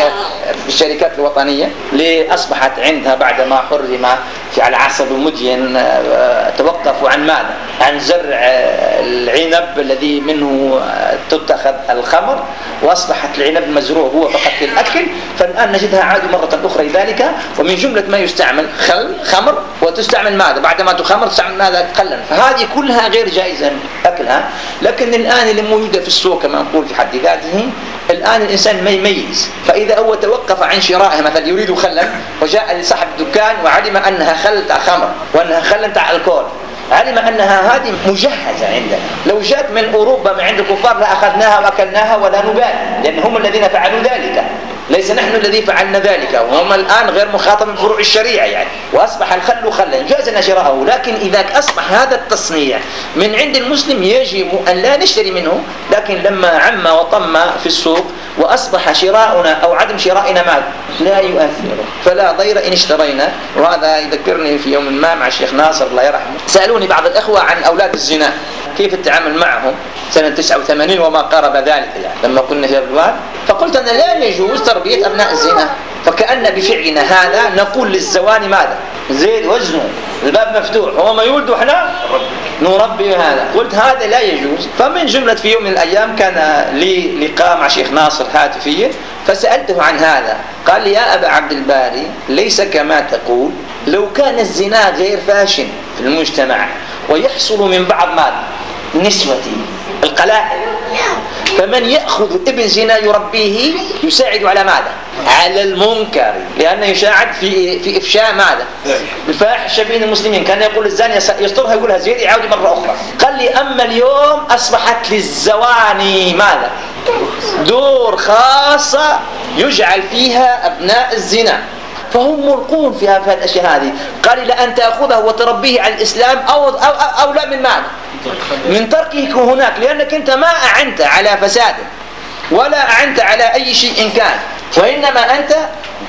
الشركات الوطنية اللي أصبحت عندها بعدما حرم في العسل ومدين توقفوا عن ماذا؟ عن زرع العنب الذي منه تتخذ الخمر، وأصبحت العنب المزروع هو فقط للأكل، فالآن نجدها عادوا مرة أخرى ذلك. ومن جملة ما يستعمل خمر، وتستعمل ماذا بعدما تخمر تستعمل ماذا تقلن، فهذه كلها غير جائزة أكلها. لكن الآن اللي موجودة في السوق كما نقول في حد ذاته، الآن الإنسان ما يميز، فإذا هو توقف عن شرائها مثلا يريد خلا وجاء لصاحب الدكان وعلم أنها خل تاع خمر وأنها خل تاع الكول، علم أنها هذه مجهزة عندنا، لو جاءت من أوروبا من عند الكفار لأخذناها وأكلناها ولا نبالي، لأن هم الذين فعلوا ذلك، ليس نحن الذي فعلنا ذلك، وهم الآن غير مخاطب بفروع الشريعة يعني. وأصبح الخل خلا جاز لنا شراءه، لكن إذا أصبح هذا التصنيع من عند المسلم يجب أن لا نشتري منه. لكن لما عم وطم في السوق وأصبح شراؤنا أو عدم شرائنا معه لا يؤثر، فلا ضير إن اشترينا. وهذا يذكرني في يوم ما مع الشيخ ناصر الله يرحمه، سألوني بعض الأخوة عن أولاد الزنا كيف التعامل معهم سنة 89 وما قارب ذلك يعني لما كنا في الواد، فقلت أن لا يجوز تربية أبناء الزنا، فكأن بفعلنا هذا نقول للزواني ماذا؟ زيد وزنه، الباب مفتوح، هو ما يولد وإحنا نربي هذا. قلت هذا لا يجوز. فمن جملة في يوم من الأيام كان لي لقاء مع شيخ ناصر هاتفيا، فسألته عن هذا، قال لي يا أبا عبد الباري ليس كما تقول، لو كان الزنا غير فاشن في المجتمع ويحصل من بعض ماذا؟ نسوتي القلائل، فمن يأخذ ابن زنا يربيه يساعد على ماذا؟ على المنكر، لأنه يساعد في إفشاء ماذا؟ الفاحشة بين المسلمين. كان يقول الزاني يسترها يقولها زيد يعود مرة أخرى. قال لي أما اليوم أصبحت للزواني ماذا؟ دور خاصة يجعل فيها أبناء الزنا، فهم ملقون في هذه الأشياء هذه. قال لأن تأخذه وتربيه على الإسلام أو لا من ماذا؟ من تركه هناك، لأنك أنت ما أعنت على فساد ولا أعنت على أي شيء كان، وإنما أنت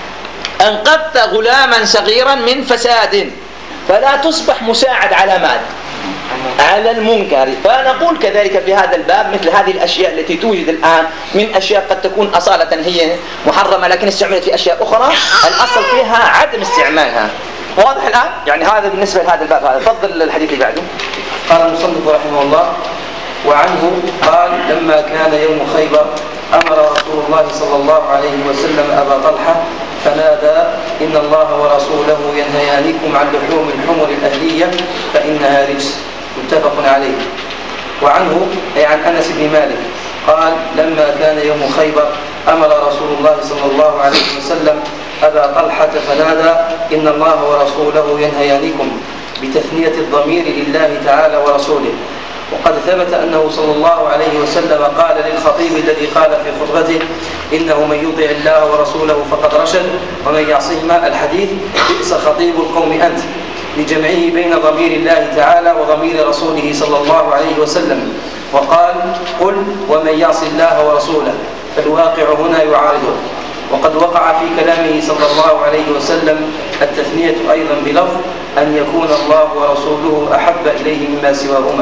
أنقذت غلاما صغيرا من فساد، فلا تصبح مساعد على ماذا؟ على المنكر. فنقول كذلك في هذا الباب مثل هذه الأشياء التي توجد الآن من أشياء قد تكون أصالة هي محرمة لكن استعملت في أشياء أخرى، الأصل فيها عدم استعمالها. واضح الآن؟ يعني هذا بالنسبة لهذا الباب. هذا تفضل الحديث اللي بعده. قال المصنف رحمه الله: وعنه قال لما كان يوم خيبر أمر رسول الله صلى الله عليه وسلم أبا طلحة فنادى: إن الله ورسوله ينهيانكم عن لحوم الحمر الأهلية فإنها رجس. متفق عليه. وعنه أي عن أنس بن مالك قال لما كان يوم خيبر أمر رسول الله صلى الله عليه وسلم أبا طلحة فنادى: إن الله ورسوله ينهيانكم، بتثنية الضمير لله تعالى ورسوله. وقد ثبت أنه صلى الله عليه وسلم قال للخطيب الذي قال في خطبته: إنه من يطع الله ورسوله فقد رشد ومن يعصهما، الحديث: بئس خطيب القوم أنت، لجمعه بين ضمير الله تعالى وضمير رسوله صلى الله عليه وسلم. وقال: قل ومن يعص الله ورسوله، فالواقع هنا يعارضه. وقد وقع في كلامه صلى الله عليه وسلم التثنية أيضا بلفظ أن يكون الله ورسوله أحب إليه مما سواهما.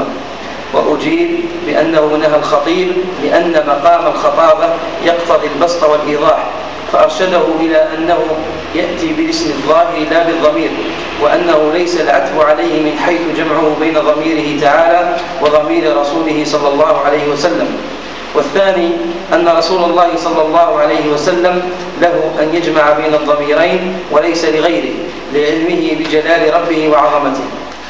وأجيب بأنه نهى الخطيب لأن مقام الخطابة يقتضي البسط والإيضاح، فأرشده إلى أنه يأتي بالاسم الظاهر لا بالضمير، وأنه ليس العتب عليه من حيث جمعه بين ضميره تعالى وضمير رسوله صلى الله عليه وسلم. والثاني أن رسول الله صلى الله عليه وسلم له أن يجمع بين الضميرين وليس لغيره، لعلمه بجلال ربه وعظمته.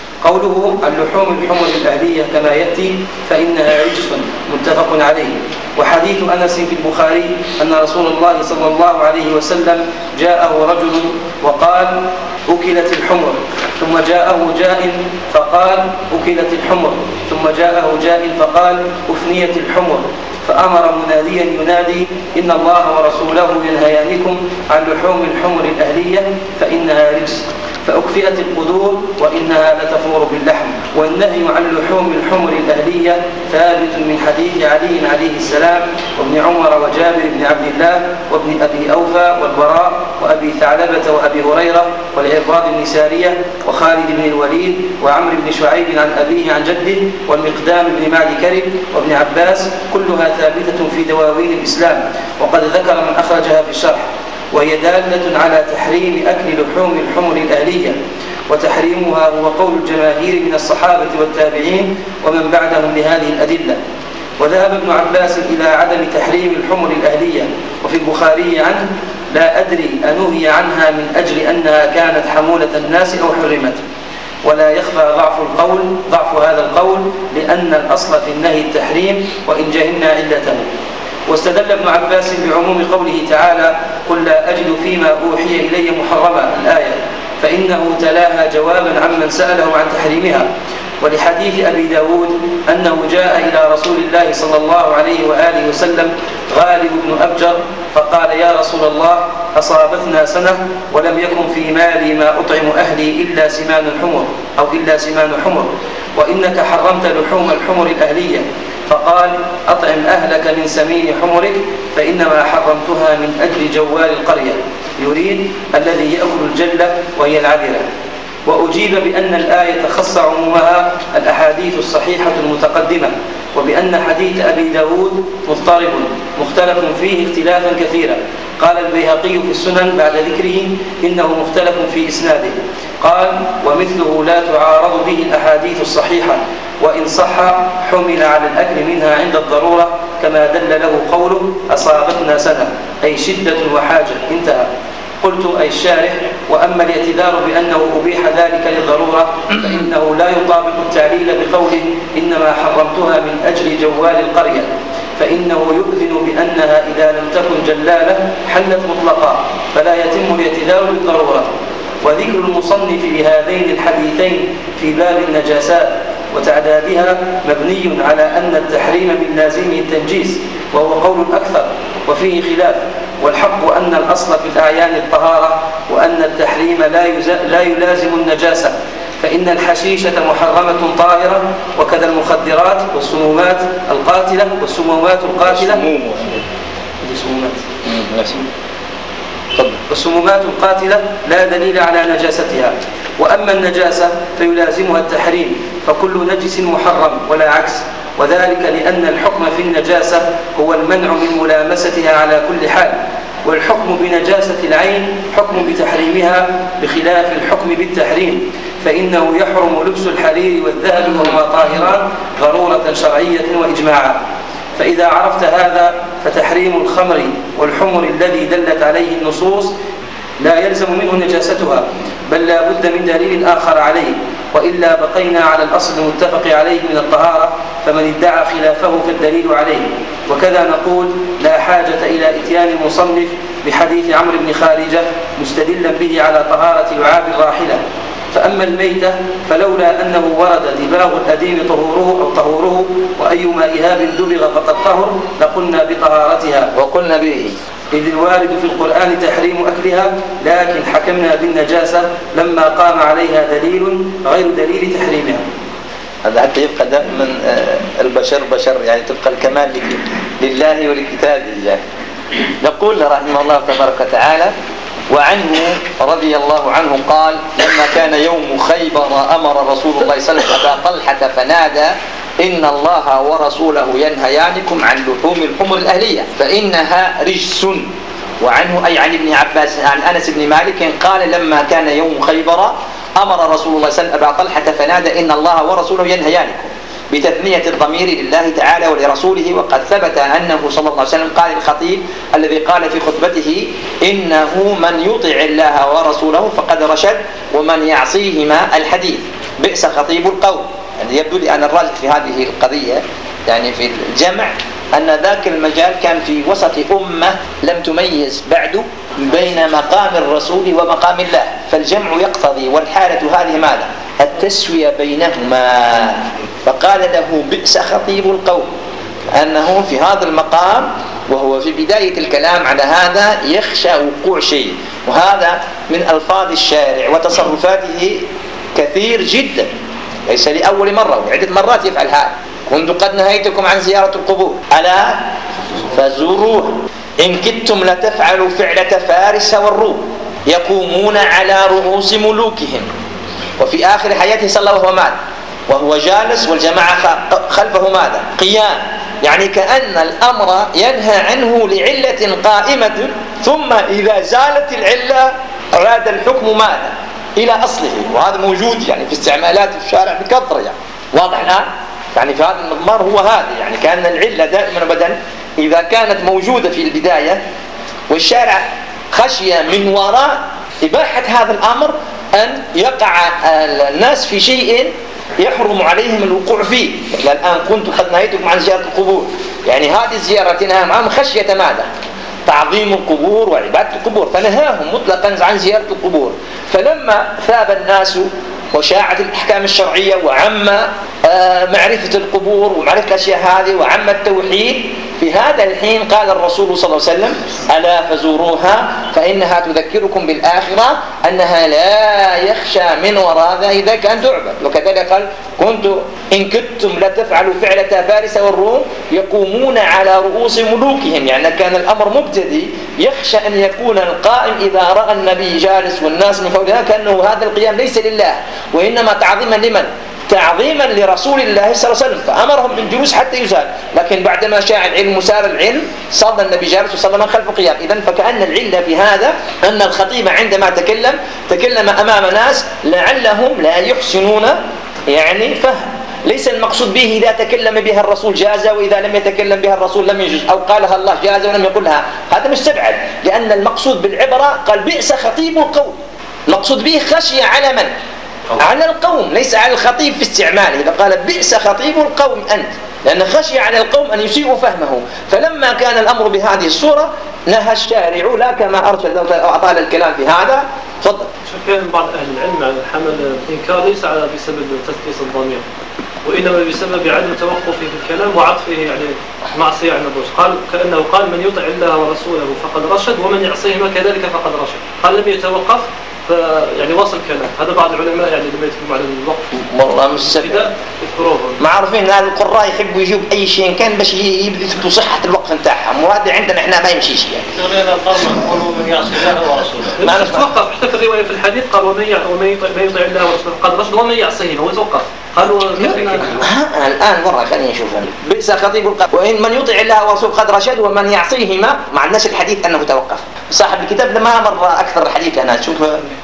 قوله اللحوم الحمر الأهلية كما يأتي فإنها رجس، متفق عليه. وحديث أنس في البخاري أن رسول الله صلى الله عليه وسلم جاءه رجل وقال: أكلت الحمر، ثم جاءه جاء فقال: أكلت الحمر، ثم جاءه جاء فقال: أفنيت الحمر، فأمر مناديا ينادي: إن الله ورسوله ينهيانكم عن لحوم الحمر الأهلية فإنها رجس، فأكفئت القدور وإنها لتفور باللحم. والنهي عن لحوم الحمر الأهلية ثابت من حديث علي عليه السلام وابن عمر وجابر بن عبد الله وابن أبي أوفى والبراء وأبي ثعلبة وأبي هريرة والعرباض بن سارية وخالد بن الوليد وعمرو بن شعيب عن أبيه عن جده والمقدام بن معد كرب وابن عباس، كلها ثابتة في دواوين الإسلام، وقد ذكر من أخرجها في الشرح، وهي دالة على تحريم أكل لحوم الحمر الأهلية. وتحريمها هو قول الجماهير من الصحابة والتابعين ومن بعدهم بهذه الأدلة. وذهب ابن عباس إلى عدم تحريم الحمر الأهلية، وفي البخاري عنه: لا أدري أنهي عنها من أجل أنها كانت حمولة الناس أو حرمت. ولا يخفى ضعف هذا القول، لأن الأصل في النهي التحريم وإن جهلنا علته. واستدل ابن عباس بعموم قوله تعالى: قل لا أجد فيما أوحي إلي محرما، الآية، فإنه تلاها جوابا عمن سأله عن تحريمها. ولحديث أبي داود أنه جاء إلى رسول الله صلى الله عليه وآله وسلم غالب بن أبجر فقال: يا رسول الله، أصابتنا سنة ولم يكن في مالي ما أطعم أهلي إلا سمان حمر، وإنك حرمت لحوم الحمر الأهلية. فقال: أطعم أهلك من سمين حمرك، فإنما حرمتها من أجل جوال القرية، يريد الذي يأكل الجلة وهي العذرة. وأجيب بأن الآية خص عمومها الأحاديث الصحيحة المتقدمة، وبأن حديث أبي داود مضطرب مختلف فيه اختلافا كثيرا. قال البيهقي في السنن بعد ذكره: إنه مختلف في إسناده. قال: ومثله لا تعارض به الأحاديث الصحيحة، وإن صح حمل على الأكل منها عند الضرورة، كما دل له قوله: أصابتنا سنة، أي شدة وحاجة، انتهى. قلت أي الشارح: وأما الاعتذار بأنه أبيح ذلك للضرورة فإنه لا يطابق التعليل بقوله: إنما حرمتها من أجل جوال القرية، فإنه يؤذن بأنها إذا لم تكن جلالة حلت مطلقا، فلا يتم الاعتذار بالضرورة. وذكر المصنف لهذين الحديثين في باب النجاسات وتعدادها مبني على أن التحريم من لازمه التنجيس، وهو قول أكثر وفيه خلاف. والحق أن الأصل في الأعيان الطهارة، وأن التحريم لا يلازم النجاسة، فإن الحشيشة محرمة طاهرة، وكذا المخدرات والسمومات القاتلة والسمومات القاتلة لا دليل على نجاستها. وأما النجاسة فيلازمها التحريم، فكل نجس محرم ولا عكس، وذلك لأن الحكم في النجاسة هو المنع من ملامستها على كل حال، والحكم بنجاسة العين حكم بتحريمها، بخلاف الحكم بالتحريم، فإنه يحرم لبس الحرير والذهب وهما طاهران ضرورة شرعية وإجماعا. فإذا عرفت هذا فتحريم الخمر والحمر الذي دلت عليه النصوص لا يلزم منه نجاستها، بل لا بد من دليل آخر عليه، وإلا بقينا على الأصل المتفق عليه من الطهارة، فمن ادعى خلافه فالدليل عليه. وكذا نقول: لا حاجة إلى إتيان المصنف بحديث عمرو بن خارجة مستدلا به على طهارة لعاب الراحلة. فأما الميتة فلولا أنه ورد دباغ الأديم طهوره وأيما إهاب دبغ فقد طهر لقلنا بطهارتها وقلنا به، إذ الوارد في القرآن تحريم أكلها، لكن حكمنا بالنجاسة لما قام عليها دليل غير دليل تحريمها. هذا حتى يبقى دائما البشر بشر، يعني تبقى الكمال لله ولكتابه. يعني يقول رحمه الله تبارك وتعالى: وعنه رضي الله عنه قال: لما كان يوم خيبر أمر رسول الله صلى الله عليه وسلم أبا طلحة فنادى: إن الله ورسوله ينهيانكم عن لحوم الحمر الأهلية فإنها رجس. وعنه أي عن ابن عباس عن أنس بن مالك قال: لما كان يوم خيبر أمر رسول الله صلى الله عليه وسلم أبا طلحة فنادى: إن الله ورسوله ينهيانكم، بتثنية الضمير لله تعالى ولرسوله. وقد ثبت أنه صلى الله عليه وسلم قال الخطيب الذي قال في خطبته: إنه من يطع الله ورسوله فقد رشد ومن يعصيهما الحديث. بئس خطيب القوم. يعني يبدو لي أن الراجح في هذه القضية يعني في الجمع أن ذاك المجال كان في وسط أمة لم تميز بعد بين مقام الرسول ومقام الله، فالجمع يقتضي، والحالة هذه ماذا؟ التسوية بينهما. فقال له: بئس خطيب القوم، أنه في هذا المقام وهو في بداية الكلام على هذا يخشى وقوع شيء، وهذا من ألفاظ الشارع وتصرفاته كثير جدا، ليس لأول مرة، وعدة مرات يفعل هذا. كنت قد نهيتكم عن زيارة القبور ألا فزوروها، إن كدتم لتفعلوا فعلة فارس والروم يقومون على رؤوس ملوكهم. وفي آخر حياته صلى الله عليه وسلم وهو جالس والجماعة خلفه ماذا؟ قيام، يعني كأن الأمر ينهى عنه لعلة قائمة، ثم إذا زالت العلة أراد الحكم ماذا؟ إلى أصله، وهذا موجود يعني في استعمالات الشارع بكثرة يعني. واضح الآن؟ يعني في هذا المضمار هو هذا، يعني كأن العلة دائما أبدا إذا كانت موجودة في البداية والشارع خشي من وراء إباحة هذا الأمر أن يقع الناس في شيء يحرم عليهم الوقوع فيه. مثل الآن كنت قد نهيتكم عن زيارة القبور، يعني هذه الزيارة تنهى معهم خشية ماذا؟ تعظيم القبور وعبادة القبور، فنهاهم مطلقا عن زيارة القبور. فلما ثاب الناس وشاعت الأحكام الشرعية وعم معرفة القبور ومعرفة الأشياء هذه وعم التوحيد، في هذا الحين قال الرسول صلى الله عليه وسلم: ألا فزوروها فإنها تذكركم بالآخرة أنها لا يخشى من وراءها إذا كان تعبد. وكذلك قال: كنت إن كدتم لتفعلوا فعلة فارس والروم يقومون على رؤوس ملوكهم، يعني كان الأمر مبتدي يخشى أن يكون القائم إذا رأى النبي جالس والناس من فوقها كأنه هذا القيام ليس لله وإنما تعظيما لمن؟ تعظيما لرسول الله صلى الله عليه وسلم، فأمرهم بالجلوس حتى يزال. لكن بعدما شاع العلم وسار العلم صلى النبي جالس وصلى من خلف قيام. إذن فكأن العلة في هذا أن الخطيب عندما تكلم أمام ناس لعلهم لا يحسنون يعني فهم. ليس المقصود به إذا تكلم بها الرسول جاز وإذا لم يتكلم بها الرسول لم يجوز، أو قالها الله جاز ولم يقلها، هذا مستبعد. لأن المقصود بالعبرة قال: بئس خطيب القوم. مقصود به خشية على من؟ على القوم، ليس على الخطيب في استعماله. إذا قال: بئس خطيب القوم أنت، لأن خشي على القوم أن يسيئوا فهمه. فلما كان الأمر بهذه الصورة نهى الشارع لا كما أرشد أو أطال الكلام في هذا. تفضل. كان بعض أهل العلم على حمل الإنكار ليس بسبب تثليث الضمير، وإنما بسبب عدم توقفه في الكلام وعطفه يعني معصية عن الرشد. قال كأنه قال: من يطع الله ورسوله فقد رشد ومن يعصيهما كذلك فقد رشد. قال لم يتوقف يعني وصل كلام. هذا بعض العلماء يعني لما يتكلموا على الوقت والله مش سبب ما عارفين ان القراء يحبوا يجيب اي شيء كان باش يثبتوا صحه الوقف نتاعهم، وهذا عندنا احنا ما يمشيش يعني. غير القرن يقولوا من يعصي الله ورسوله. ما توقف حتى في الروايه في الحديث قال: ومن يطع الله ورسوله فقد رشد ومن يعصيه. هو توقف. قالوا الان مره خلينا نشوف. بئس خطيب القوم وان من يطع الله ورسوله قد رشد ومن يعصيهما. ما عندناش الحديث انه توقف. صاحب الكتاب ما مر اكثر الحديث. انا اشوف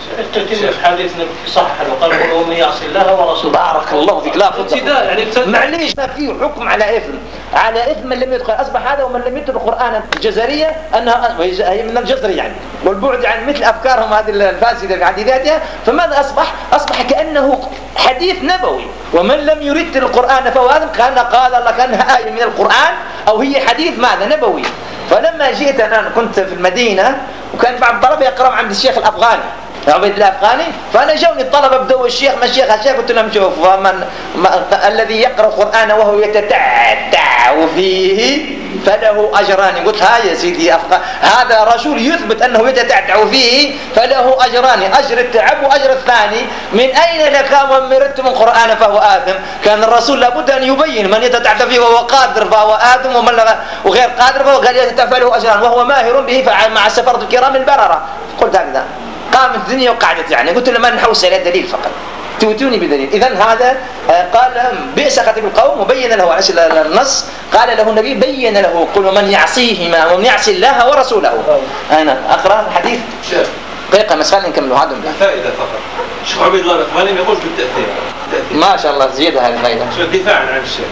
حديثنا صحح وقال: ومن يعصي الله ورسوله. بارك الله فيك. لا ابتداء يعني معليش فيه حكم على إثم من لم يدخل. أصبح هذا ومن لم يدخل القرآن الجزرية أنها هي من الجزر يعني، والبعد عن مثل أفكارهم هذه الفاسدة في حد ذاتها. فماذا أصبح كأنه حديث نبوي. ومن لم يرد القرآن فهو هذا قال الله كأنها آية من القرآن أو هي حديث ماذا نبوي. فلما جئت أنا كنت في المدينة وكان بعض الطلبة يقرأوا عند الشيخ الأفغاني عبيد الله الأفغاني، فأنا جوني الطلبة بدوا الشيخ ما الشيخ قلت لهم: شوف الذي يقرأ القرآن وهو يتتعتع فيه فله أجران. قلت: ها يا سيدي هذا رسول يثبت أنه يتتعتع فيه فله أجران، أجر التعب وأجر الثاني. من أين لك ومن ردتم القرآن فهو آثم؟ كان الرسول لابد أن يبين: من يتتعتع فيه وهو قادر فهو آثم، ومن وغير قادر فهو قال يتتعتع فله أجران وهو ماهر به مع السفرة الكرام البررة. قلت هكذا قامت الدنيا وقعدت يعني. قلت له: ما نحوس على دليل فقط، توتوني بدليل. إذن هذا قال: بئس خطيب القوم، وبين له النص. قال له النبي بين له: قل ومن يعصيهما ومن يعصي الله ورسوله. أنا أقرأ الحديث دقيقة مسألة نكمل هذا فائدة فقط. شيخ عبيد الله الأفغاني يقول بالتأثير. ما شاء الله زيادة هذه الفائدة. دفاعا عن الشيخ.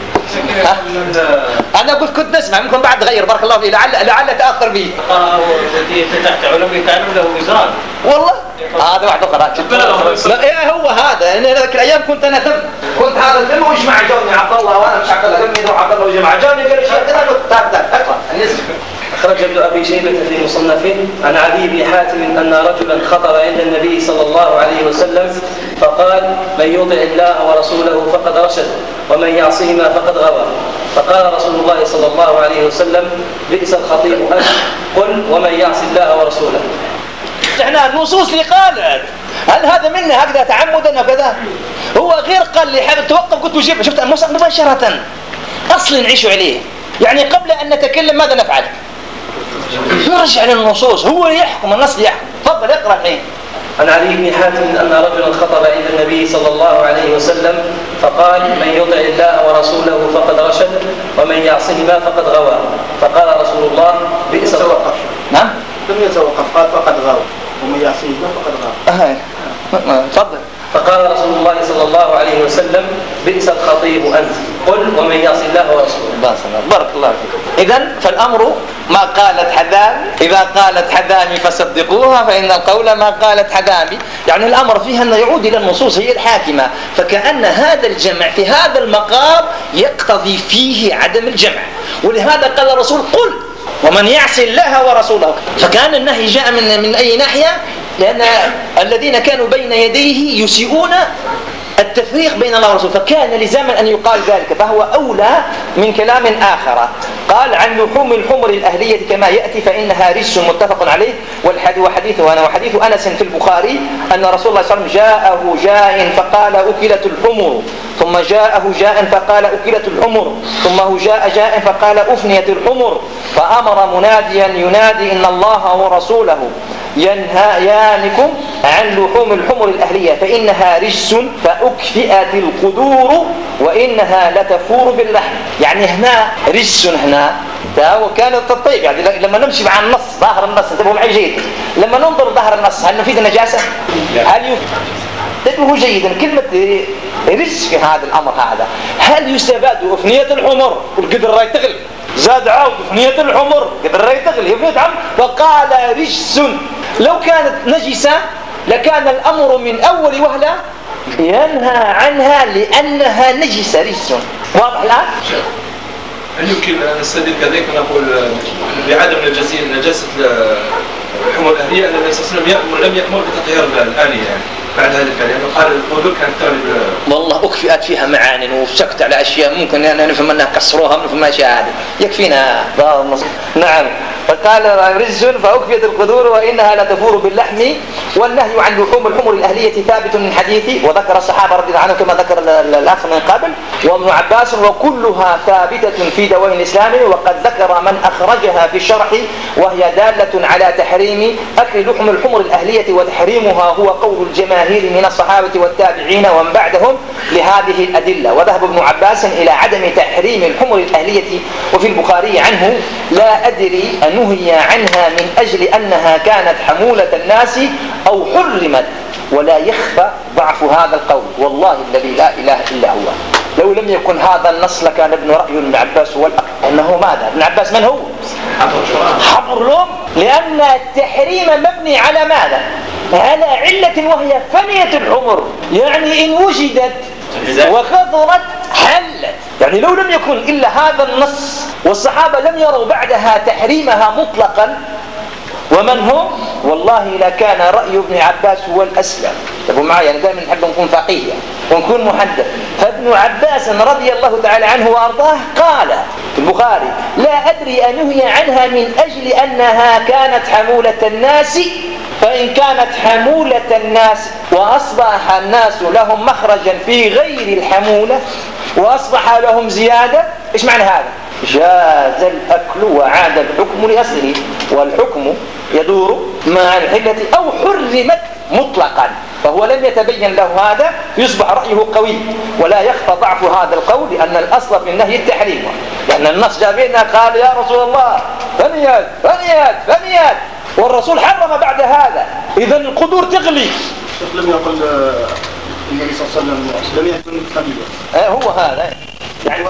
أنا كنت نسمع ممكن بعد غير بارك الله فيه لعل تأثر به. الذي يتتعتع ولم يتعلم له وزران. والله هذا واحد أخرى. لا إيه هو هذا. أنا ذاك الأيام كنت أنا كنت هذا ثم وش مع جوني عبد الله وأنا مش عبد الله ثم يدعو عبد الله وجماعة جوني قال شيء كذا قلت أقرأ النسبة. أخرج ابن أبي شيبة في مصنفه عن عدي بن حاتم أن رجلا خطر عند النبي صلى الله عليه وسلم فقال: من يطع الله ورسوله فقد رشد ومن يعصهما فقد غوى. فقال رسول الله صلى الله عليه وسلم: بئس الخطيب أنت، قل ومن يعص الله ورسوله. احنا النصوص اللي قالت هل هذا منا هكذا تعمدا وكذا؟ هو غير قال لي حابب توقف قلت وجيب شفت مباشرة أصل نعيش عليه. يعني قبل أن نتكلم ماذا نفعل؟ نرجع للنصوص، هو يحكم النص يحكم. تفضل اقرأ الحين. عن علي بن حاتم أن رجلا خطب عند النبي صلى الله عليه وسلم فقال: من يطع الله ورسوله فقد رشد ومن يعصهما فقد غوى. فقال رسول الله: بئس الوقف. نعم. لم يتوقف قال: فقد غوى ومن يعصهما فقد غوى. تفضل. فقال رسول الله صلى الله عليه وسلم: بئس الخطيب أنت، قل ومن يعص الله ورسوله. بارك الله فيك. إذن فالأمر ما قالت حذامي، إذا قالت حذامي فصدقوها فإن القول ما قالت حذامي. يعني الأمر فيها أنه يعود إلى النصوص هي الحاكمة، فكأن هذا الجمع في هذا المقام يقتضي فيه عدم الجمع، ولهذا قال الرسول: قل ومن يعص الله ورسوله. فكان النهي جاء من أي ناحية؟ لأن الذين كانوا بين يديه يسيئون التفريق بين الله ورسوله، فكان لزاما أن يقال ذلك، فهو أولى من كلام آخر. قال: عن لحوم الحمر الأهلية كما يأتي فإنها رجس متفق عليه. وحديث أنس في البخاري أن رسول الله صلى الله عليه وسلم جاءه جاء فقال: أكلت الحمر، ثم جاءه جاء فقال: أكلت الحمر، ثم جاء جاء فقال: أفنيت الحمر، فأمر مناديا ينادي: إن الله ورسوله ينهيانكم عن لحوم الحمر الأهلية فإنها رجس فأكفئت القدور وإنها لتفور باللحم. يعني هنا رجس، هنا وكانت الطيب. يعني لما نمشي مع النص، ظاهر النص، انتبهوا معي جيدا، لما ننظر ظاهر النص هل نفيد النجاسة؟ هل انتبهوا جيدا، كلمة رجس في هذا الأمر هذا، هل يستفاد أفنية الحمر والقدر راي تغلب، زاد عود أفنية الحمر قدر راي تغلب، يفيد عم، فقال رجس. لو كانت نجسة لكان الأمر من أول وهلة ينهى عنها لأنها نجسة، رجس. واضح الآن؟ هل يمكن أن نستدل كذلك ونقول بعدم نجاسة الحمر الأهلية أن النبي صلى الله عليه وسلم لم يأمر بتطهير الآنية يعني بعد هذا الفعل، لأنه قال القدور كانت تغلب. والله أكفئت فيها معان وسكت على أشياء ممكن أن نفهم أنها كسروها، نفهم أشياء هذه يكفينا. نعم. فقال: رجس فأكفئت القدور وإنها لتفور باللحم. والنهي عن لحوم الحمر الأهلية ثابت من حديث، وذكر الصحابة رضي الله عنهم كما ذكر الأخ من قبل وابن عباس، وكلها ثابتة في دواء الإسلام، وقد ذكر من أخرجها في الشرح، وهي دالة على تحريم أكل لحم الحمر الأهلية، وتحريمها هو قول الجماهير من الصحابة والتابعين ومن بعدهم لهذه الأدلة. وذهب ابن عباس إلى عدم تحريم الحمر الأهلية. وفي البخاري عنه: لا أدري نهي عنها من أجل أنها كانت حمولة الناس أو حرمت، ولا يخفى ضعف هذا القول، والله الذي لا إله إلا هو. لو لم يكن هذا النص لكان ابن رأي ابن عباس هو الأقل، أنه ماذا؟ ابن عباس من هو؟ حبر الأم، لأن التحريم مبني على ماذا؟ على علة وهي فنية الحمر، يعني إن وجدت وكثرت حلت. يعني لو لم يكن إلا هذا النص والصحابة لم يروا بعدها تحريمها مطلقا، ومن هم؟ والله لكان رأي ابن عباس هو الأسلم. تبقوا معي، يعني دائما نحب نكون فقيه ونكون محدث. فابن عباس رضي الله تعالى عنه وأرضاه قال في البخاري: لا أدري أنهي عنها من أجل أنها كانت حمولة الناس، فإن كانت حمولة الناس وأصبح الناس لهم مخرجا في غير الحمولة وأصبح لهم زيادة، إيش معنى هذا؟ جاز الأكل وعاد الحكم لأصله، والحكم يدور مع الحلة أو حرمت مطلقا. فهو لم يتبين له هذا، يصبح رأيه قوي، ولا يخفى ضعف هذا القول، لأن الأصل في النهي التحريم، لأن النص جاء بيننا قال: يا رسول الله فنيات فنيات فنيات، والرسول حرم بعد هذا، إذا القدور تغلي. لم يقل النبي صلى الله عليه وسلم لم يكن فنيات. هو هذا يعني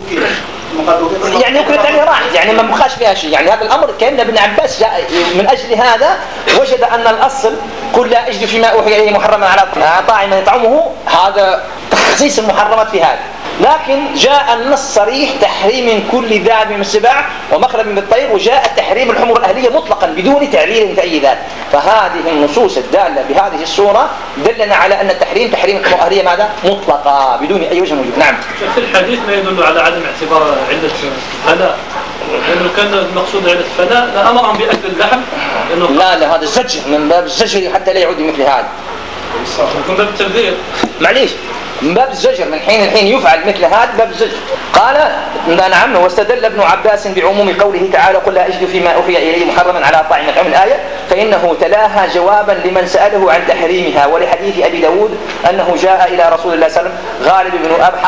يعني أكلت عليه راحت، يعني ما بخاش فيها شيء. يعني هذا الأمر كأن ابن عباس جاء من أجل هذا وجد أن الأصل: قل لا أجد فيما أوحي إليه محرما على طاعم يطعمه، هذا تخصيص المحرمات في هذا. لكن جاء النص صريح: تحريم كل ذاب من السباع ومخلب من الطير، وجاء تحريم الحمر الأهلية مطلقا بدون تعليل تأييدات. فهذه النصوص الدالة بهذه الصورة دلنا على أن تحريم الحمر الأهلية ماذا؟ مطلقا بدون أي وجه موجود. نعم. في الحديث ما يدل على عدم اعتبار علة الفناء، لأنه كان المقصود علة الفناء لأمرهم بأكل اللحم. لا هذا الزجر من باب الزجر حتى لا يعود مثل هذا. يكون باب التبذير. معليش، من باب الزجر، من حين الحين يفعل مثل هذا باب الزجر. قال: نعم. واستدل ابن عباس بعموم قوله تعالى: قل لا أجد فيما أوحي إليه محرما على طاعم يطعمه الآية، فإنه تلاها جوابا لمن سأله عن تحريمها. ولحديث أبي داود أنه جاء إلى رسول الله صلى الله عليه وسلم غالب بن أبحر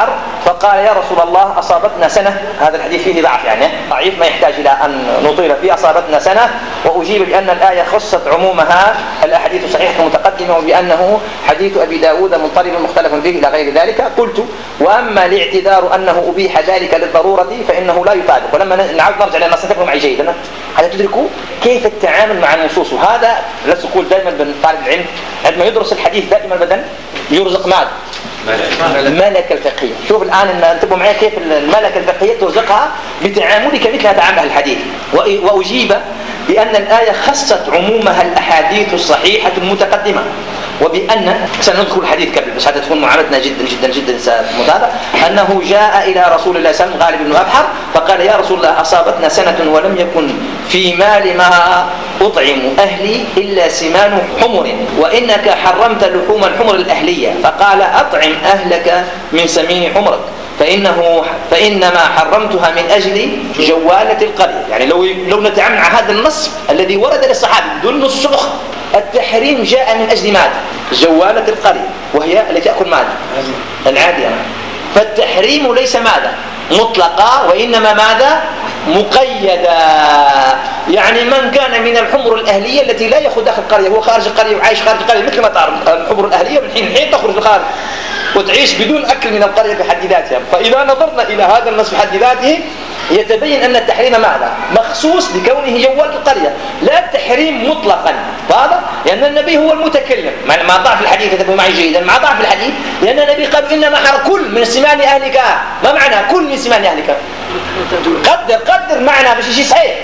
فقال يا رسول الله أصابتنا سنة. هذا الحديث فيه ضعف يعني ضعيف ما يحتاج إلى أن نطيل فيه. أصابتنا سنة، وأجيب بأن الآية خصت عمومها الأحاديث الصحيحة المتقدمة، وبأنه حديث أبي داود مضطرب مختلف فيه إلى غير ذلك. قلت وأما الاعتذار أنه أبيح ذلك للضرورة فإنه لا يطابق. ولما نعود نرجع لأن نستفهم معي جيدا حتى تدركوا كيف التعامل مع النصوص. وهذا لا أقول دائما طالب العلم عندما يدرس الحديث دائما بدل يرزق ماذا؟ الملكة الفقهية. شوف الآن إن انتبهوا معي كيف الملكة الفقهية ترزقها بتعاملك مثل تعامل الحديث. وأجيب بأن الآية خصت عمومها الأحاديث الصحيحة المتقدمة، وبأن سندخل الحديث قبل بس حتى تكون معاملتنا جدا جدا جدا متابعة. أنه جاء إلى رسول الله صلى الله عليه وسلم غالب بن أبحر فقال يا رسول الله أصابتنا سنة ولم يكن في مال ما أطعم أهلي إلا سمان حمر، وإنك حرمت لحوم الحمر الأهلية، فقال أطعم أهلك من سمين حمرك فإنما حرمتها من أجل جوالة القرية. يعني لو نتعامل مع هذا النص الذي ورد للصحابة بدون نص أخرى، التحريم جاء من أجل ماذا؟ جوالة القرية، وهي التي تأكل ماذا؟ العادية. فالتحريم ليس ماذا؟ مطلقا، وإنما ماذا؟ مقيدا. يعني من كان من الحمر الأهلية التي لا يأخذ داخل القرية، هو خارج القرية وعايش خارج القرية مثل ما تعرف الحمر الأهلية من حين حين تخرج الخارج وتعيش بدون أكل من القرية بحد ذاتها. فإذا نظرنا إلى هذا النص بحد ذاته يتبين أن التحريم ماذا؟ مخصوص بكونه جوال القرية، لا التحريم مطلقا. هذا لأن النبي هو المتكلم مع ضعف الحديث. تتبعوا معي جيدا مع ضعف الحديث، لأن النبي قال إنما حرم كل من سمان أهلك. ما معنى كل من سمان أهلك؟ قدر معنى مش شيء صحيح،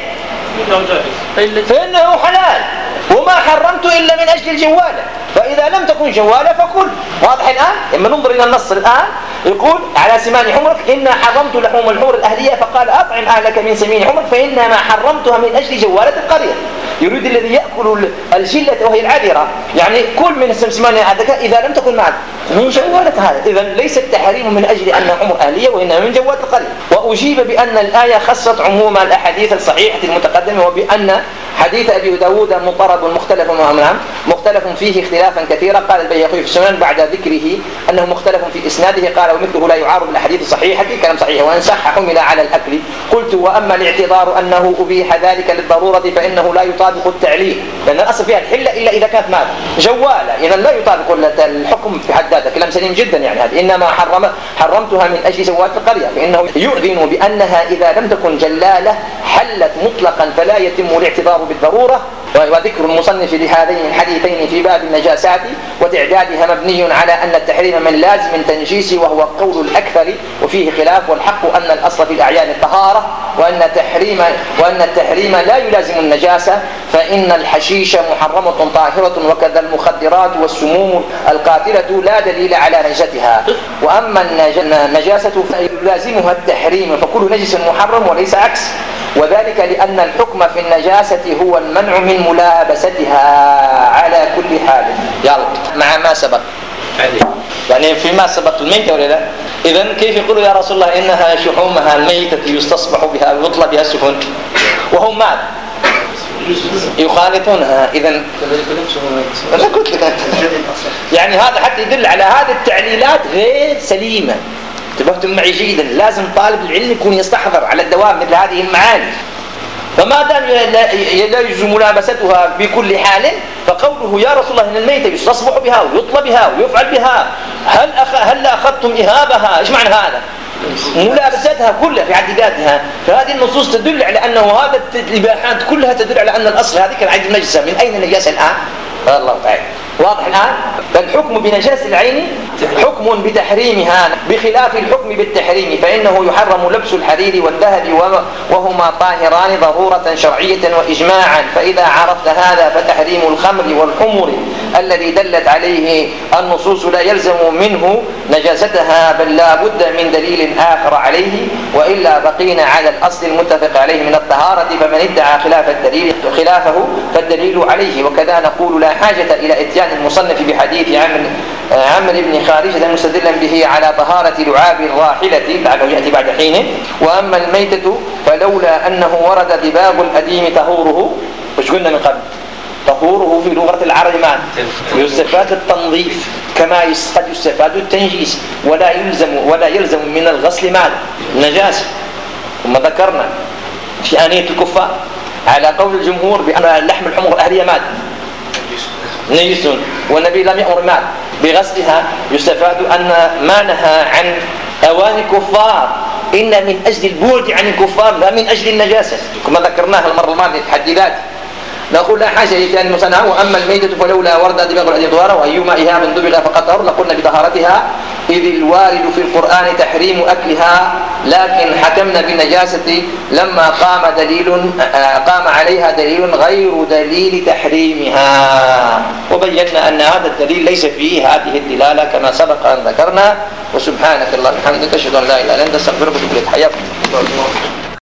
فإنه حلال، وما حرمت إلا من أجل الجوالة، فإذا لم تكن جوالة فكل. واضح الآن؟ لما ننظر إلى النص الآن يقول على سمان حمرك إنا حرمت لحوم الحمر الأهلية، فقال أطعم أهلك من سمين حمرك فإنما حرمتها من أجل جوالة القرية. يريد الذي يأكل الجلة وهي العذرة، يعني كل من سمان أهلك إذا لم تكن معك من جوالة هذا. إذا ليس التحريم من أجل أنها حمر أهلية، وإنما من جوالة القرية. وأجيب بأن الآية خصت عموم الأحاديث الصحيحة المتقدمة، وبأن حديث أبي داود مضطرب مختلف فيه اختلافا كثيرا. قال البيهقي في السنن بعد ذكره أنه مختلف في إسناده قال ومثله لا يعارض الأحاديث الصحيحة، كلام صحيح، وإن صح حمل على الأكل. قلت وأما الاعتذار أنه أبيح ذلك للضرورة فإنه لا يطابق التعليل، لأن الأصل فيها الحلة إلا إذا كانت ماذا؟ جوالة، إذا لا يطابق الحكم في حد ذاته. كلام سليم جدا يعني هذا. إنما حرمتها من أجل جوالة القرية، فإنه يؤذن بأنها إذا لم تكن جلالة حلت مطلقا فلا يتم الاعتذار بالضرورة. وذكر المصنف لهذين الحديثين في باب النجاسات وتعدادها مبني على أن التحريم من لازم تنجيس، وهو قول الأكثر وفيه خلاف، والحق أن الأصل في الأعيان الطهارة، وأن التحريم لا يلازم النجاسة، فإن الحشيش محرمة طاهرة، وكذا المخدرات والسموم القاتلة لا دليل على نجستها. وأما النجاسة فيلازمها التحريم، فكل نجس محرم وليس عكس، وذلك لأن الحكم في النجاسة هو المنع من ملابستها على كل حال. يلا مع ما سبق يعني فيما سبق الميتة ولا لا؟ إذن كيف يقولوا يا رسول الله إنها شحومها الميتة يستصبح بها ويطلى بها السفن، وهم ماذا؟ يخالطونها. إذن أنا قلت لك يعني هذا حتى يدل على هذه التعليلات غير سليمة. انتبهتم معي جيدا، لازم طالب العلم يكون يستحضر على الدوام مثل هذه المعاني. فما دام لا يجوز ملابستها بكل حال، فقوله يا رسول الله ان الميتة يستصبح بها ويطلى بها ويفعل بها، هل اخذتم اهابها؟ ايش معنى هذا؟ ملابستها كلها في حد ذاتها. فهذه النصوص تدل على انه هذا الاباحات كلها تدل على ان الاصل هذه كالعين النجسة. من اين النجاسة الان؟ الله تعالى واضح الآن. فالحكم بنجاسة العين حكم بتحريمها بخلاف الحكم بالتحريم، فإنه يحرم لبس الحرير والذهب وهما طاهران ضرورة شرعية وإجماعا. فإذا عرفت هذا فتحريم الخمر والحمر الذي دلت عليه النصوص لا يلزم منه نجاستها، بل لا بد من دليل آخر عليه، وإلا بقينا على الأصل المتفق عليه من الطهارة. فمن ادعى خلافه فالدليل عليه. وكذا نقول لا حاجة إلى إتيان المصنف بحديث عمرو بن خارجة مستدلا به على طهارة لعاب الراحلة لعله يأتي بعد حين. وأما الميتة فلولا أنه ورد ذباب الأديم طهوره، وش قلنا من قبل؟ طهوره في لغة العرب ماذا؟ يستفاد التنظيف كما قد يستفاد التنجيس، ولا يلزم من الغسل ماذا؟ النجاسة. ثم ذكرنا في آنية الكفار على قول الجمهور بأن لحم الحمر الأهلية ماذا؟ نجس، والنبي لم يأمر ماذا؟ بغسلها. يستفاد أن ما نهى عن أواني الكفار إن من أجل البعد عن الكفار لا من أجل النجاسة، كما ذكرناها المرة الماضية التحديدات. نقول لا حاجة لكان مسنها، وأما الميتة فلولا وردت دماغ الذي ضرر وأيما إهاب دبغ فقد طهر لقلنا بطهارتها، إذ الوارد في القرآن تحريم أكلها، لكن حكمنا بالنجاسة لما قام عليها دليل غير دليل تحريمها، وبينا أن هذا الدليل ليس فيه هذه الدلالة كما سبق أن ذكرنا. وسبحانك اللهم وبحمدك أشهد أن لا إله إلا أنت أستغفرك وأتوب إليك. حياكم.